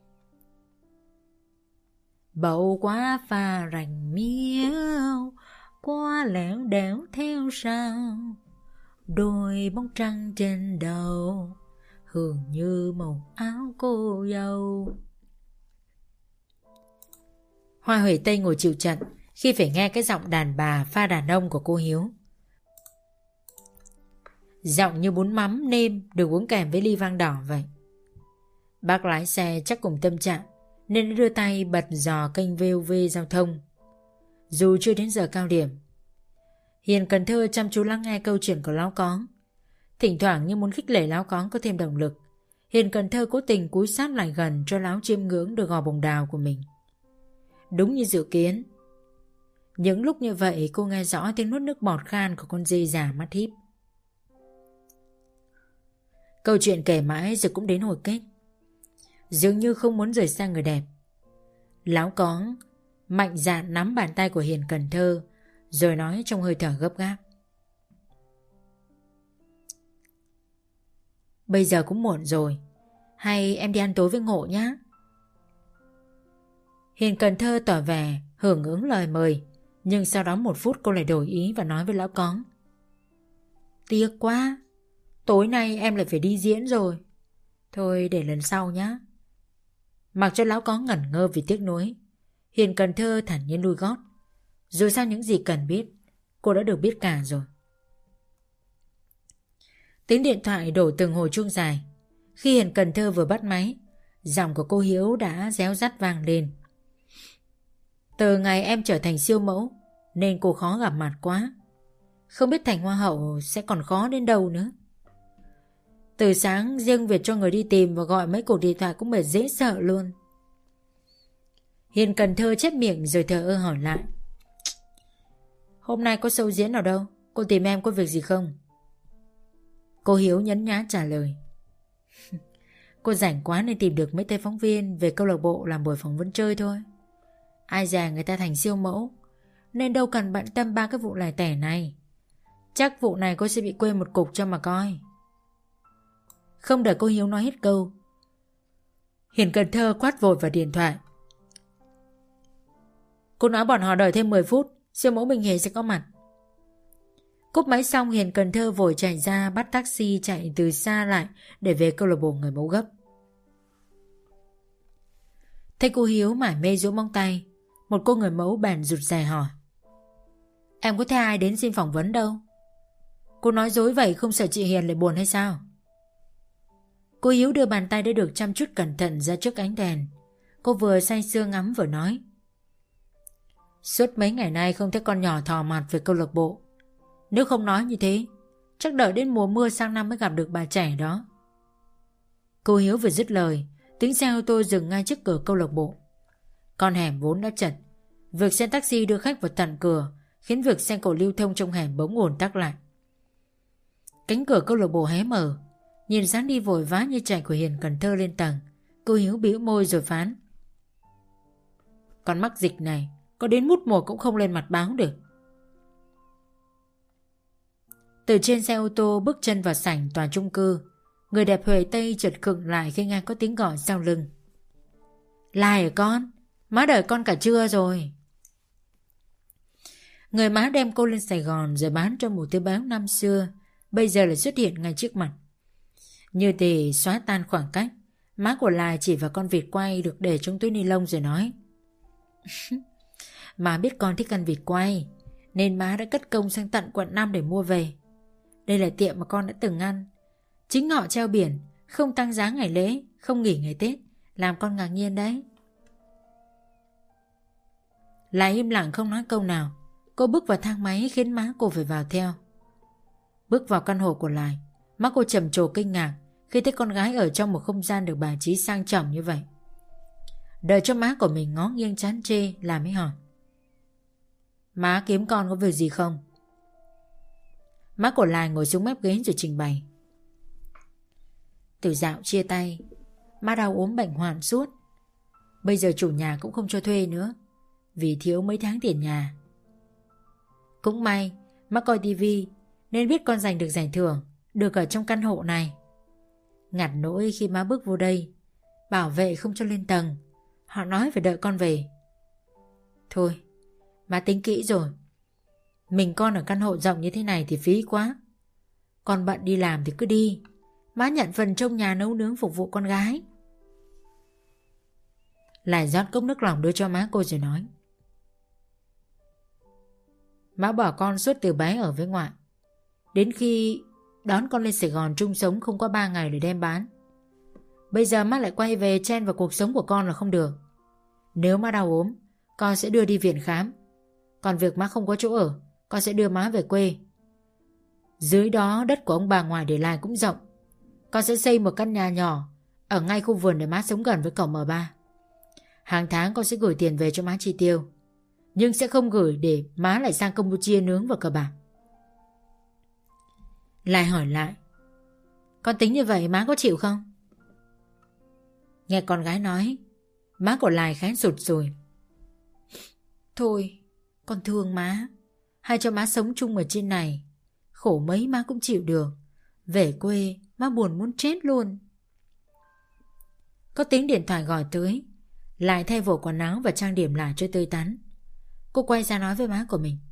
Bầu quá pha rành miêu, qua lẻo đẻo theo sao, đôi bóng trăng trên đầu, hường như màu áo cô dâu. Hoa Huệ Tây ngồi chịu trận khi phải nghe cái giọng đàn bà pha đàn ông của cô Hiếu. Giọng như bún mắm nêm được uống kèm với ly vang đỏ vậy. Bác lái xe chắc cùng tâm trạng nên đưa tay bật dò kênh VOV giao thông. Dù chưa đến giờ cao điểm, Hiền Cần Thơ chăm chú lắng nghe câu chuyện của Láo Cóng. Thỉnh thoảng như muốn khích lệ Láo Cóng có thêm động lực, Hiền Cần Thơ cố tình cúi sát lại gần cho Láo chiêm ngưỡng được gò bồng đào của mình. Đúng như dự kiến, những lúc như vậy cô nghe rõ tiếng nuốt nước bọt khan của con dê già mắt híp. Câu chuyện kể mãi rồi cũng đến hồi kết. Dường như không muốn rời xa người đẹp, Láo Cóng mạnh dạn nắm bàn tay của Hiền Cần Thơ, rồi nói trong hơi thở gấp gáp. Bây giờ cũng muộn rồi, hay em đi ăn tối với Ngộ nhá. Hiền Cần Thơ tỏ vẻ hưởng ứng lời mời, nhưng sau đó một phút cô lại đổi ý và nói với Lão Cóng. Tiếc quá, tối nay em lại phải đi diễn rồi. Thôi để lần sau nhá. Mặc cho Lão Cóng ngẩn ngơ vì tiếc nuối, Hiền Cần Thơ thản nhiên lui gót. Dù sao những gì cần biết, cô đã được biết cả rồi. Tiếng điện thoại đổ từng hồi chuông dài. Khi Hiền Cần Thơ vừa bắt máy, giọng của cô Hiếu đã réo rắt vang lên. Từ ngày em trở thành siêu mẫu nên cô khó gặp mặt quá. Không biết thành hoa hậu sẽ còn khó đến đâu nữa. Từ sáng riêng việc cho người đi tìm và gọi mấy cuộc điện thoại cũng mệt dễ sợ luôn. Hiền Cần Thơ chép miệng rồi thờ ơ hỏi lại. Hôm nay có show diễn nào đâu? Cô tìm em có việc gì không? Cô Hiếu nhấn nhá trả lời. Cô rảnh quá nên tìm được mấy tay phóng viên về câu lạc bộ làm buổi phỏng vấn chơi thôi. Ai dè người ta thành siêu mẫu, nên đâu cần bận tâm ba cái vụ lẻ tẻ này. Chắc vụ này cô sẽ bị quên một cục cho mà coi. Không đợi cô Hiếu nói hết câu, Hiền Cần Thơ quát vội vào điện thoại. Cô nói bọn họ đợi thêm 10 phút, siêu mẫu Minh Hề sẽ có mặt. Cúp máy xong, Hiền Cần Thơ vội chạy ra bắt taxi chạy từ xa lại để về câu lạc bộ người mẫu gấp. Thấy cô Hiếu mải mê duỗi móng tay, một cô người mẫu bèn rụt rè hỏi. Em có thấy ai đến xin phỏng vấn đâu? Cô nói dối vậy không sợ chị Hiền lại buồn hay sao? Cô Hiếu đưa bàn tay đã được chăm chút cẩn thận ra trước ánh đèn. Cô vừa say sưa ngắm vừa nói. Suốt mấy ngày nay không thấy con nhỏ thò mặt về câu lạc bộ. Nếu không nói như thế, chắc đợi đến mùa mưa sang năm mới gặp được bà trẻ đó. Cô Hiếu vừa dứt lời, tiếng xe ô tô dừng ngay trước cửa câu lạc bộ. Con hẻm vốn đã chật, việc xe taxi đưa khách vào tận cửa khiến việc xe cộ lưu thông trong hẻm bỗng ùn tắc lại. Cánh cửa câu lạc bộ hé mở, nhìn dáng đi vội vã như chạy của Hiền Cần Thơ lên tầng, cô Hiếu bĩu môi rồi phán. Con mắc dịch này, có đến mút một cũng không lên mặt báo được. Từ trên xe ô tô bước chân vào sảnh tòa chung cư, người đẹp Huệ Tây chợt khựng lại khi nghe có tiếng gọi sau lưng. Lai hả con? Má đợi con cả trưa rồi. Người má đem cô lên Sài Gòn rồi bán cho một tờ báo năm xưa, bây giờ lại xuất hiện ngay trước mặt. Như để xóa tan khoảng cách, má của Lai chỉ vào con vịt quay được để trong túi ni lông rồi nói. Má biết con thích ăn vịt quay, nên má đã cất công sang tận quận 5 để mua về. Đây là tiệm mà con đã từng ăn. Chính họ treo biển, không tăng giá ngày lễ, không nghỉ ngày Tết, làm con ngạc nhiên đấy. Lai im lặng không nói câu nào. Cô bước vào thang máy khiến má cô phải vào theo. Bước vào căn hộ của Lai, má cô trầm trồ kinh ngạc khi thấy con gái ở trong một không gian được bài trí sang trọng như vậy. Đợi cho má của mình ngó nghiêng chán chê, Lai mới hỏi. Má kiếm con có việc gì không? Má của Lai ngồi xuống mép ghế rồi trình bày. Từ dạo chia tay, má đau ốm bệnh hoạn suốt. Bây giờ chủ nhà cũng không cho thuê nữa, vì thiếu mấy tháng tiền nhà. Cũng may má coi tivi nên biết con giành được giải thưởng, được ở trong căn hộ này. Ngặt nỗi khi má bước vô đây, bảo vệ không cho lên tầng. Họ nói phải đợi con về. Thôi, má tính kỹ rồi. Mình con ở căn hộ rộng như thế này thì phí quá. Con bận đi làm thì cứ đi. Má nhận phần trông nhà nấu nướng phục vụ con gái. Lại rót cốc nước lỏng đưa cho má cô rồi nói. Má bỏ con suốt từ bé ở với ngoại. Đến khi đón con lên Sài Gòn chung sống không có 3 ngày để đem bán. Bây giờ má lại quay về chen vào cuộc sống của con là không được. Nếu má đau ốm, con sẽ đưa đi viện khám. Còn việc má không có chỗ ở, con sẽ đưa má về quê. Dưới đó đất của ông bà ngoại để lại cũng rộng. Con sẽ xây một căn nhà nhỏ ở ngay khu vườn để má sống gần với cổng M3. Hàng tháng con sẽ gửi tiền về cho má chi tiêu, nhưng sẽ không gửi để má lại sang Campuchia nướng và cờ bạc. Lại hỏi lại. Con tính như vậy má có chịu không? Nghe con gái nói, má của Lai khá sụt sùi. Thôi, con thương má. Hay cho má sống chung ở trên này, khổ mấy má cũng chịu được. Về quê má buồn muốn chết luôn. Có tiếng điện thoại gọi tới. Lại thay bộ quần áo và trang điểm lại cho tươi tắn. Cô quay ra nói với má của mình.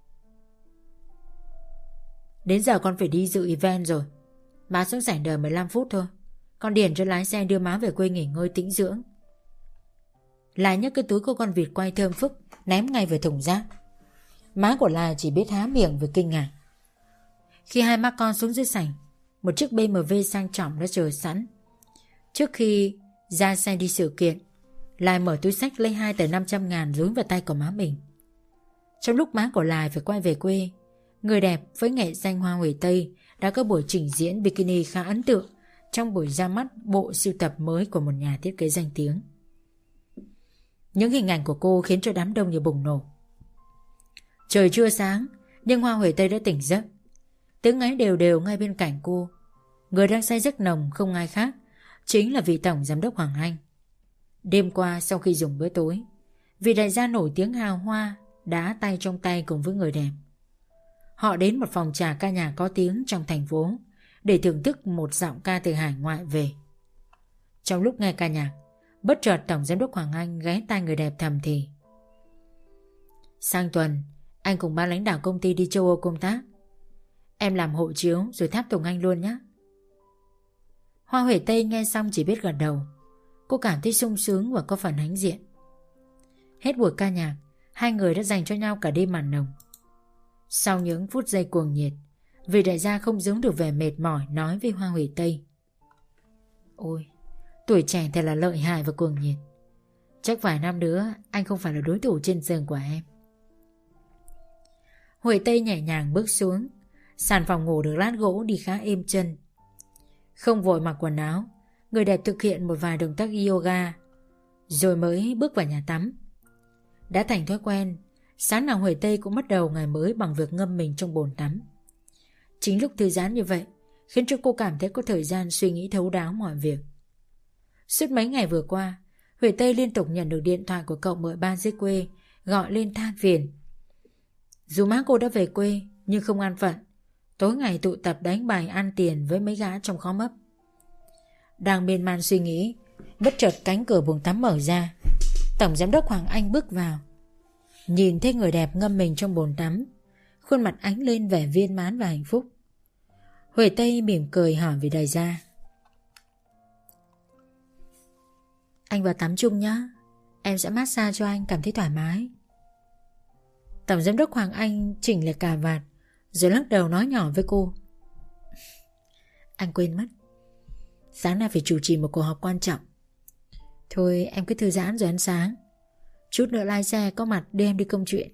Đến giờ con phải đi dự event rồi. Má xuống rảnh đợi 15 phút thôi. Con điền cho lái xe đưa má về quê nghỉ ngơi tĩnh dưỡng. Lại nhấc cái túi của con vịt quay thơm phức ném ngay về thùng rác. Má của Lai chỉ biết há miệng vì kinh ngạc. Khi hai má con xuống dưới sảnh, một chiếc BMW sang trọng đã chờ sẵn. Trước khi ra xe đi sự kiện, Lai mở túi xách lấy 2 tờ 500.000 dúi vào tay của má mình. Trong lúc má của Lai phải quay về quê, người đẹp với nghệ danh Hoa Huệ Tây đã có buổi trình diễn bikini khá ấn tượng trong buổi ra mắt bộ sưu tập mới của một nhà thiết kế danh tiếng. Những hình ảnh của cô khiến cho đám đông như bùng nổ. Trời chưa sáng, nhưng Hoa Huệ Tây đã tỉnh giấc. Tiếng ngáy đều đều ngay bên cạnh cô. Người đang say giấc nồng không ai khác, chính là vị tổng giám đốc Hoàng Anh. Đêm qua sau khi dùng bữa tối, vị đại gia nổi tiếng hào hoa đá tay trong tay cùng với người đẹp. Họ đến một phòng trà ca nhạc có tiếng trong thành phố để thưởng thức một giọng ca từ hải ngoại về. Trong lúc nghe ca nhạc, bất chợt tổng giám đốc Hoàng Anh ghé tai người đẹp thầm thì: sang tuần anh cùng ban lãnh đạo công ty đi châu Âu công tác. Em làm hộ chiếu rồi tháp tùng anh luôn nhé. Hoa Huệ Tây nghe xong chỉ biết gật đầu. Cô cảm thấy sung sướng và có phần hãnh diện. Hết buổi ca nhạc, hai người đã dành cho nhau cả đêm màn nồng. Sau những phút giây cuồng nhiệt, vị đại gia không giấu được vẻ mệt mỏi nói với Hoa Huệ Tây: ôi, tuổi trẻ thật là lợi hại và cuồng nhiệt. Chắc vài năm nữa anh không phải là đối thủ trên giường của em. Huệ Tây nhẹ nhàng bước xuống. Sàn phòng ngủ được lát gỗ đi khá êm chân. Không vội mặc quần áo, người đẹp thực hiện một vài động tác yoga rồi mới bước vào nhà tắm. Đã thành thói quen, sáng nào Huệ Tây cũng bắt đầu ngày mới bằng việc ngâm mình trong bồn tắm. Chính lúc thư giãn như vậy khiến cho cô cảm thấy có thời gian suy nghĩ thấu đáo mọi việc. Suốt mấy ngày vừa qua, Huệ Tây liên tục nhận được điện thoại của cậu mợ ba dưới quê gọi lên than phiền. Dù má cô đã về quê nhưng không an phận, tối ngày tụ tập đánh bài ăn tiền với mấy gã trong khóm ấp. Đang miên man suy nghĩ, bất chợt cánh cửa buồng tắm mở ra. Tổng giám đốc Hoàng Anh bước vào. Nhìn thấy người đẹp ngâm mình trong bồn tắm, khuôn mặt ánh lên vẻ viên mãn và hạnh phúc. Huệ Tây mỉm cười hỏi vị đại gia: anh vào tắm chung nhá, em sẽ massage cho anh cảm thấy thoải mái. Tổng giám đốc Hoàng Anh chỉnh lại cà vạt rồi lắc đầu nói nhỏ với cô: anh quên mất, sáng nay phải chủ trì một cuộc họp quan trọng. Thôi em cứ thư giãn rồi ăn sáng, chút nữa lái xe có mặt đưa em đi công chuyện.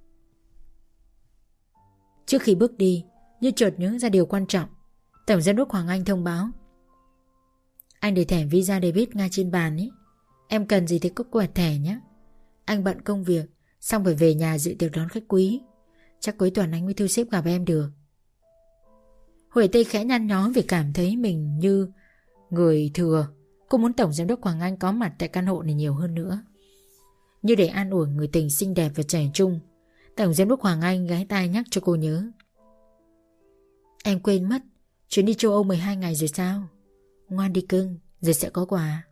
Trước khi bước đi, như chợt nhớ ra điều quan trọng, tổng giám đốc Hoàng Anh thông báo: anh để thẻ visa debit ngay trên bàn ấy, em cần gì thì cứ quẹt thẻ nhé. Anh bận công việc, xong phải về nhà dự tiệc đón khách quý. Chắc cuối tuần anh mới thu xếp gặp em được. Huệ Tây khẽ nhăn nhó vì cảm thấy mình như người thừa. Cô muốn tổng giám đốc Hoàng Anh có mặt tại căn hộ này nhiều hơn nữa. Như để an ủi người tình xinh đẹp và trẻ trung, tổng giám đốc Hoàng Anh ghé tai nhắc cho cô nhớ: em quên mất, chuyến đi châu Âu 12 ngày rồi sao? Ngoan đi cưng, rồi sẽ có quà.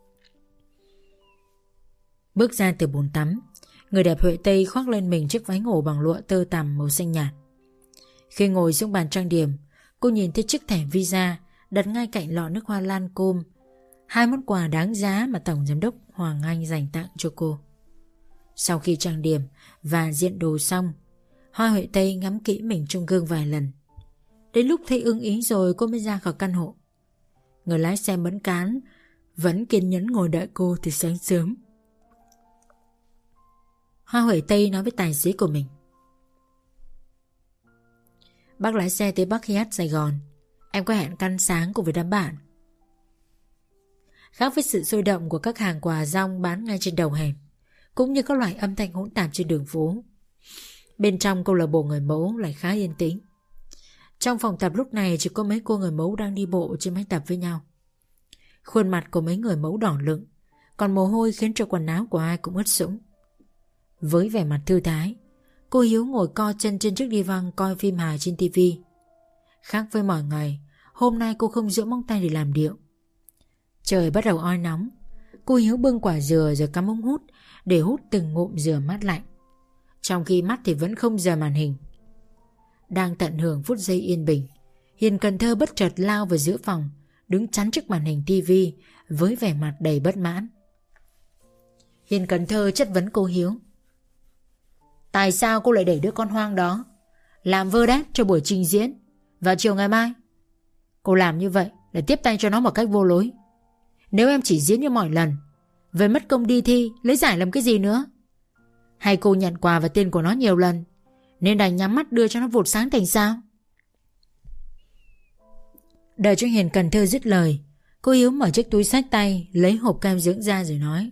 Bước ra từ bồn tắm, người đẹp Huệ Tây khoác lên mình chiếc váy ngủ bằng lụa tơ tằm màu xanh nhạt. Khi ngồi xuống bàn trang điểm, cô nhìn thấy chiếc thẻ visa đặt ngay cạnh lọ nước hoa Lancôme, hai món quà đáng giá mà tổng giám đốc Hoàng Anh dành tặng cho cô. Sau khi trang điểm và diện đồ xong, Hoa Huệ Tây ngắm kỹ mình trong gương vài lần. Đến lúc thấy ưng ý rồi cô mới ra khỏi căn hộ. Người lái xe mẫn cán vẫn kiên nhẫn ngồi đợi cô từ sáng sớm. Hoa Huệ Tây nói với tài xế của mình: bác lái xe tới Bắc Hyatt Sài Gòn, em có hẹn ăn sáng cùng với đám bạn. Khác với sự sôi động của các hàng quà rong bán ngay trên đầu hẻm, cũng như các loại âm thanh hỗn tạp trên đường phố, bên trong câu lạc bộ người mẫu lại khá yên tĩnh. Trong phòng tập lúc này chỉ có mấy cô người mẫu đang đi bộ trên máy tập với nhau. Khuôn mặt của mấy người mẫu đỏ lựng, còn mồ hôi khiến cho quần áo của ai cũng ướt sũng. Với vẻ mặt thư thái, cô Hiếu ngồi co chân trên chiếc divan coi phim hài trên tivi. Khác với mọi ngày, hôm nay cô không duỗi móng tay để làm điệu. Trời bắt đầu oi nóng, cô Hiếu bưng quả dừa rồi cắm ống hút để hút từng ngụm dừa mát lạnh, trong khi mắt thì vẫn không rời màn hình. Đang tận hưởng phút giây yên bình, Hiền Cần Thơ bất chợt lao vào giữa phòng, đứng chắn trước màn hình tivi với vẻ mặt đầy bất mãn. Hiền Cần Thơ chất vấn cô Hiếu: tại sao cô lại để đứa con hoang đó làm vơ đát cho buổi trình diễn vào chiều ngày mai? Cô làm như vậy là tiếp tay cho nó một cách vô lối. Nếu em chỉ diễn như mọi lần, về mất công đi thi lấy giải làm cái gì nữa? Hay cô nhận quà và tiền của nó nhiều lần nên đành nhắm mắt đưa cho nó vụt sáng thành sao? Đợi cho Hiền Cần Thơ dứt lời, cô Hiếu mở chiếc túi xách tay, lấy hộp kem dưỡng da rồi nói: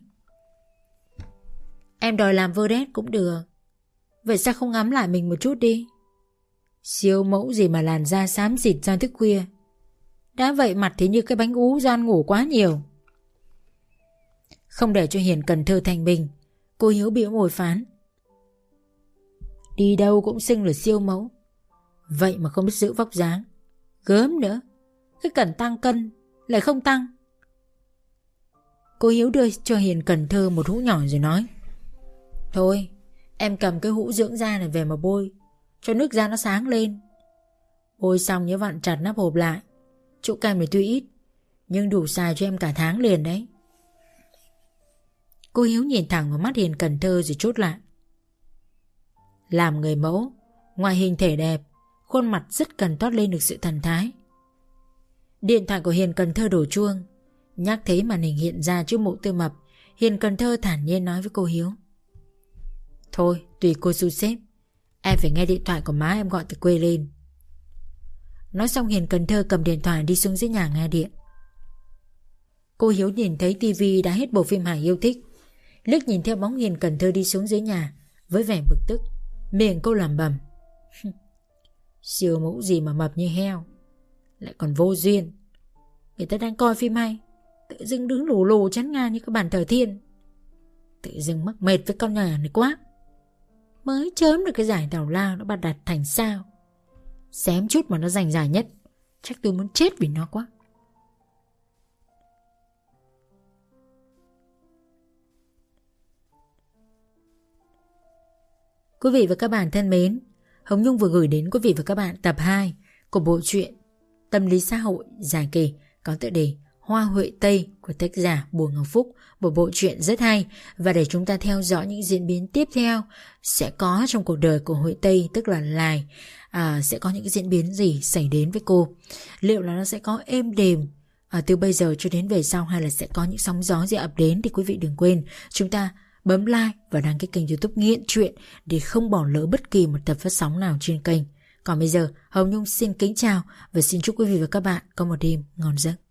Em đòi làm vedette cũng được, vậy sao không ngắm lại mình một chút đi? Siêu mẫu gì mà làn da xám xịt ra thức khuya, đã vậy mặt thì như cái bánh ú do ăn ngủ quá nhiều. Không để cho Hiền Cần Thơ thành bình, cô Hiếu bĩu môi phán: Đi đâu cũng xưng là siêu mẫu, vậy mà không biết giữ vóc dáng, gớm nữa. Cái cần tăng cân lại không tăng. Cô Hiếu đưa cho Hiền Cần Thơ một hũ nhỏ rồi nói: Thôi em cầm cái hũ dưỡng da này về mà bôi, cho nước da nó sáng lên. Bôi xong nhớ vặn chặt nắp hộp lại. Chỗ kem này tuy ít, nhưng đủ xài cho em cả tháng liền đấy. Cô Hiếu nhìn thẳng vào mắt Hiền Cần Thơ rồi chốt lại: Làm người mẫu, ngoài hình thể đẹp, khuôn mặt rất cần toát lên được sự thần thái. Điện thoại của Hiền Cần Thơ đổ chuông. Nhắc thấy màn hình hiện ra trước mộ Tư Mập, Hiền Cần Thơ thản nhiên nói với cô Hiếu: Thôi tùy cô su xếp, em phải nghe điện thoại của má em gọi từ quê lên. Nói xong Hiền Cần Thơ cầm điện thoại đi xuống dưới nhà nghe điện. Cô Hiếu nhìn thấy tivi đã hết bộ phim hài yêu thích, liếc nhìn theo bóng Hiền Cần Thơ đi xuống dưới nhà với vẻ bực tức, miệng cô lẩm bẩm: Siêu mẫu gì mà mập như heo, lại còn vô duyên. Người ta đang coi phim hay, tự dưng đứng lù lù chán ngang như cái bàn thờ thiên. Tự dưng mắc mệt với con nhà này quá. Mới chớm được cái giải tào lao nó bắt đặt thành sao, xém chút mà nó giành giải nhất. Chắc tôi muốn chết vì nó quá. Quý vị và các bạn thân mến, Hồng Nhung vừa gửi đến quý vị và các bạn tập 2 của bộ truyện tâm lý xã hội dài kỳ có tựa đề Hoa Huệ Tây của tác giả Bùi Ngọc Phúc, một bộ truyện rất hay. Và để chúng ta theo dõi những diễn biến tiếp theo sẽ có trong cuộc đời của Huệ Tây, tức là Lai, sẽ có những diễn biến gì xảy đến với cô. Liệu là nó sẽ có êm đềm từ bây giờ cho đến về sau, hay là sẽ có những sóng gió gì ập đến, thì quý vị đừng quên chúng ta bấm like và đăng ký kênh YouTube Nghiện Truyện để không bỏ lỡ bất kỳ một tập phát sóng nào trên kênh. Còn bây giờ Hồng Nhung xin kính chào và xin chúc quý vị và các bạn có một đêm ngon giấc.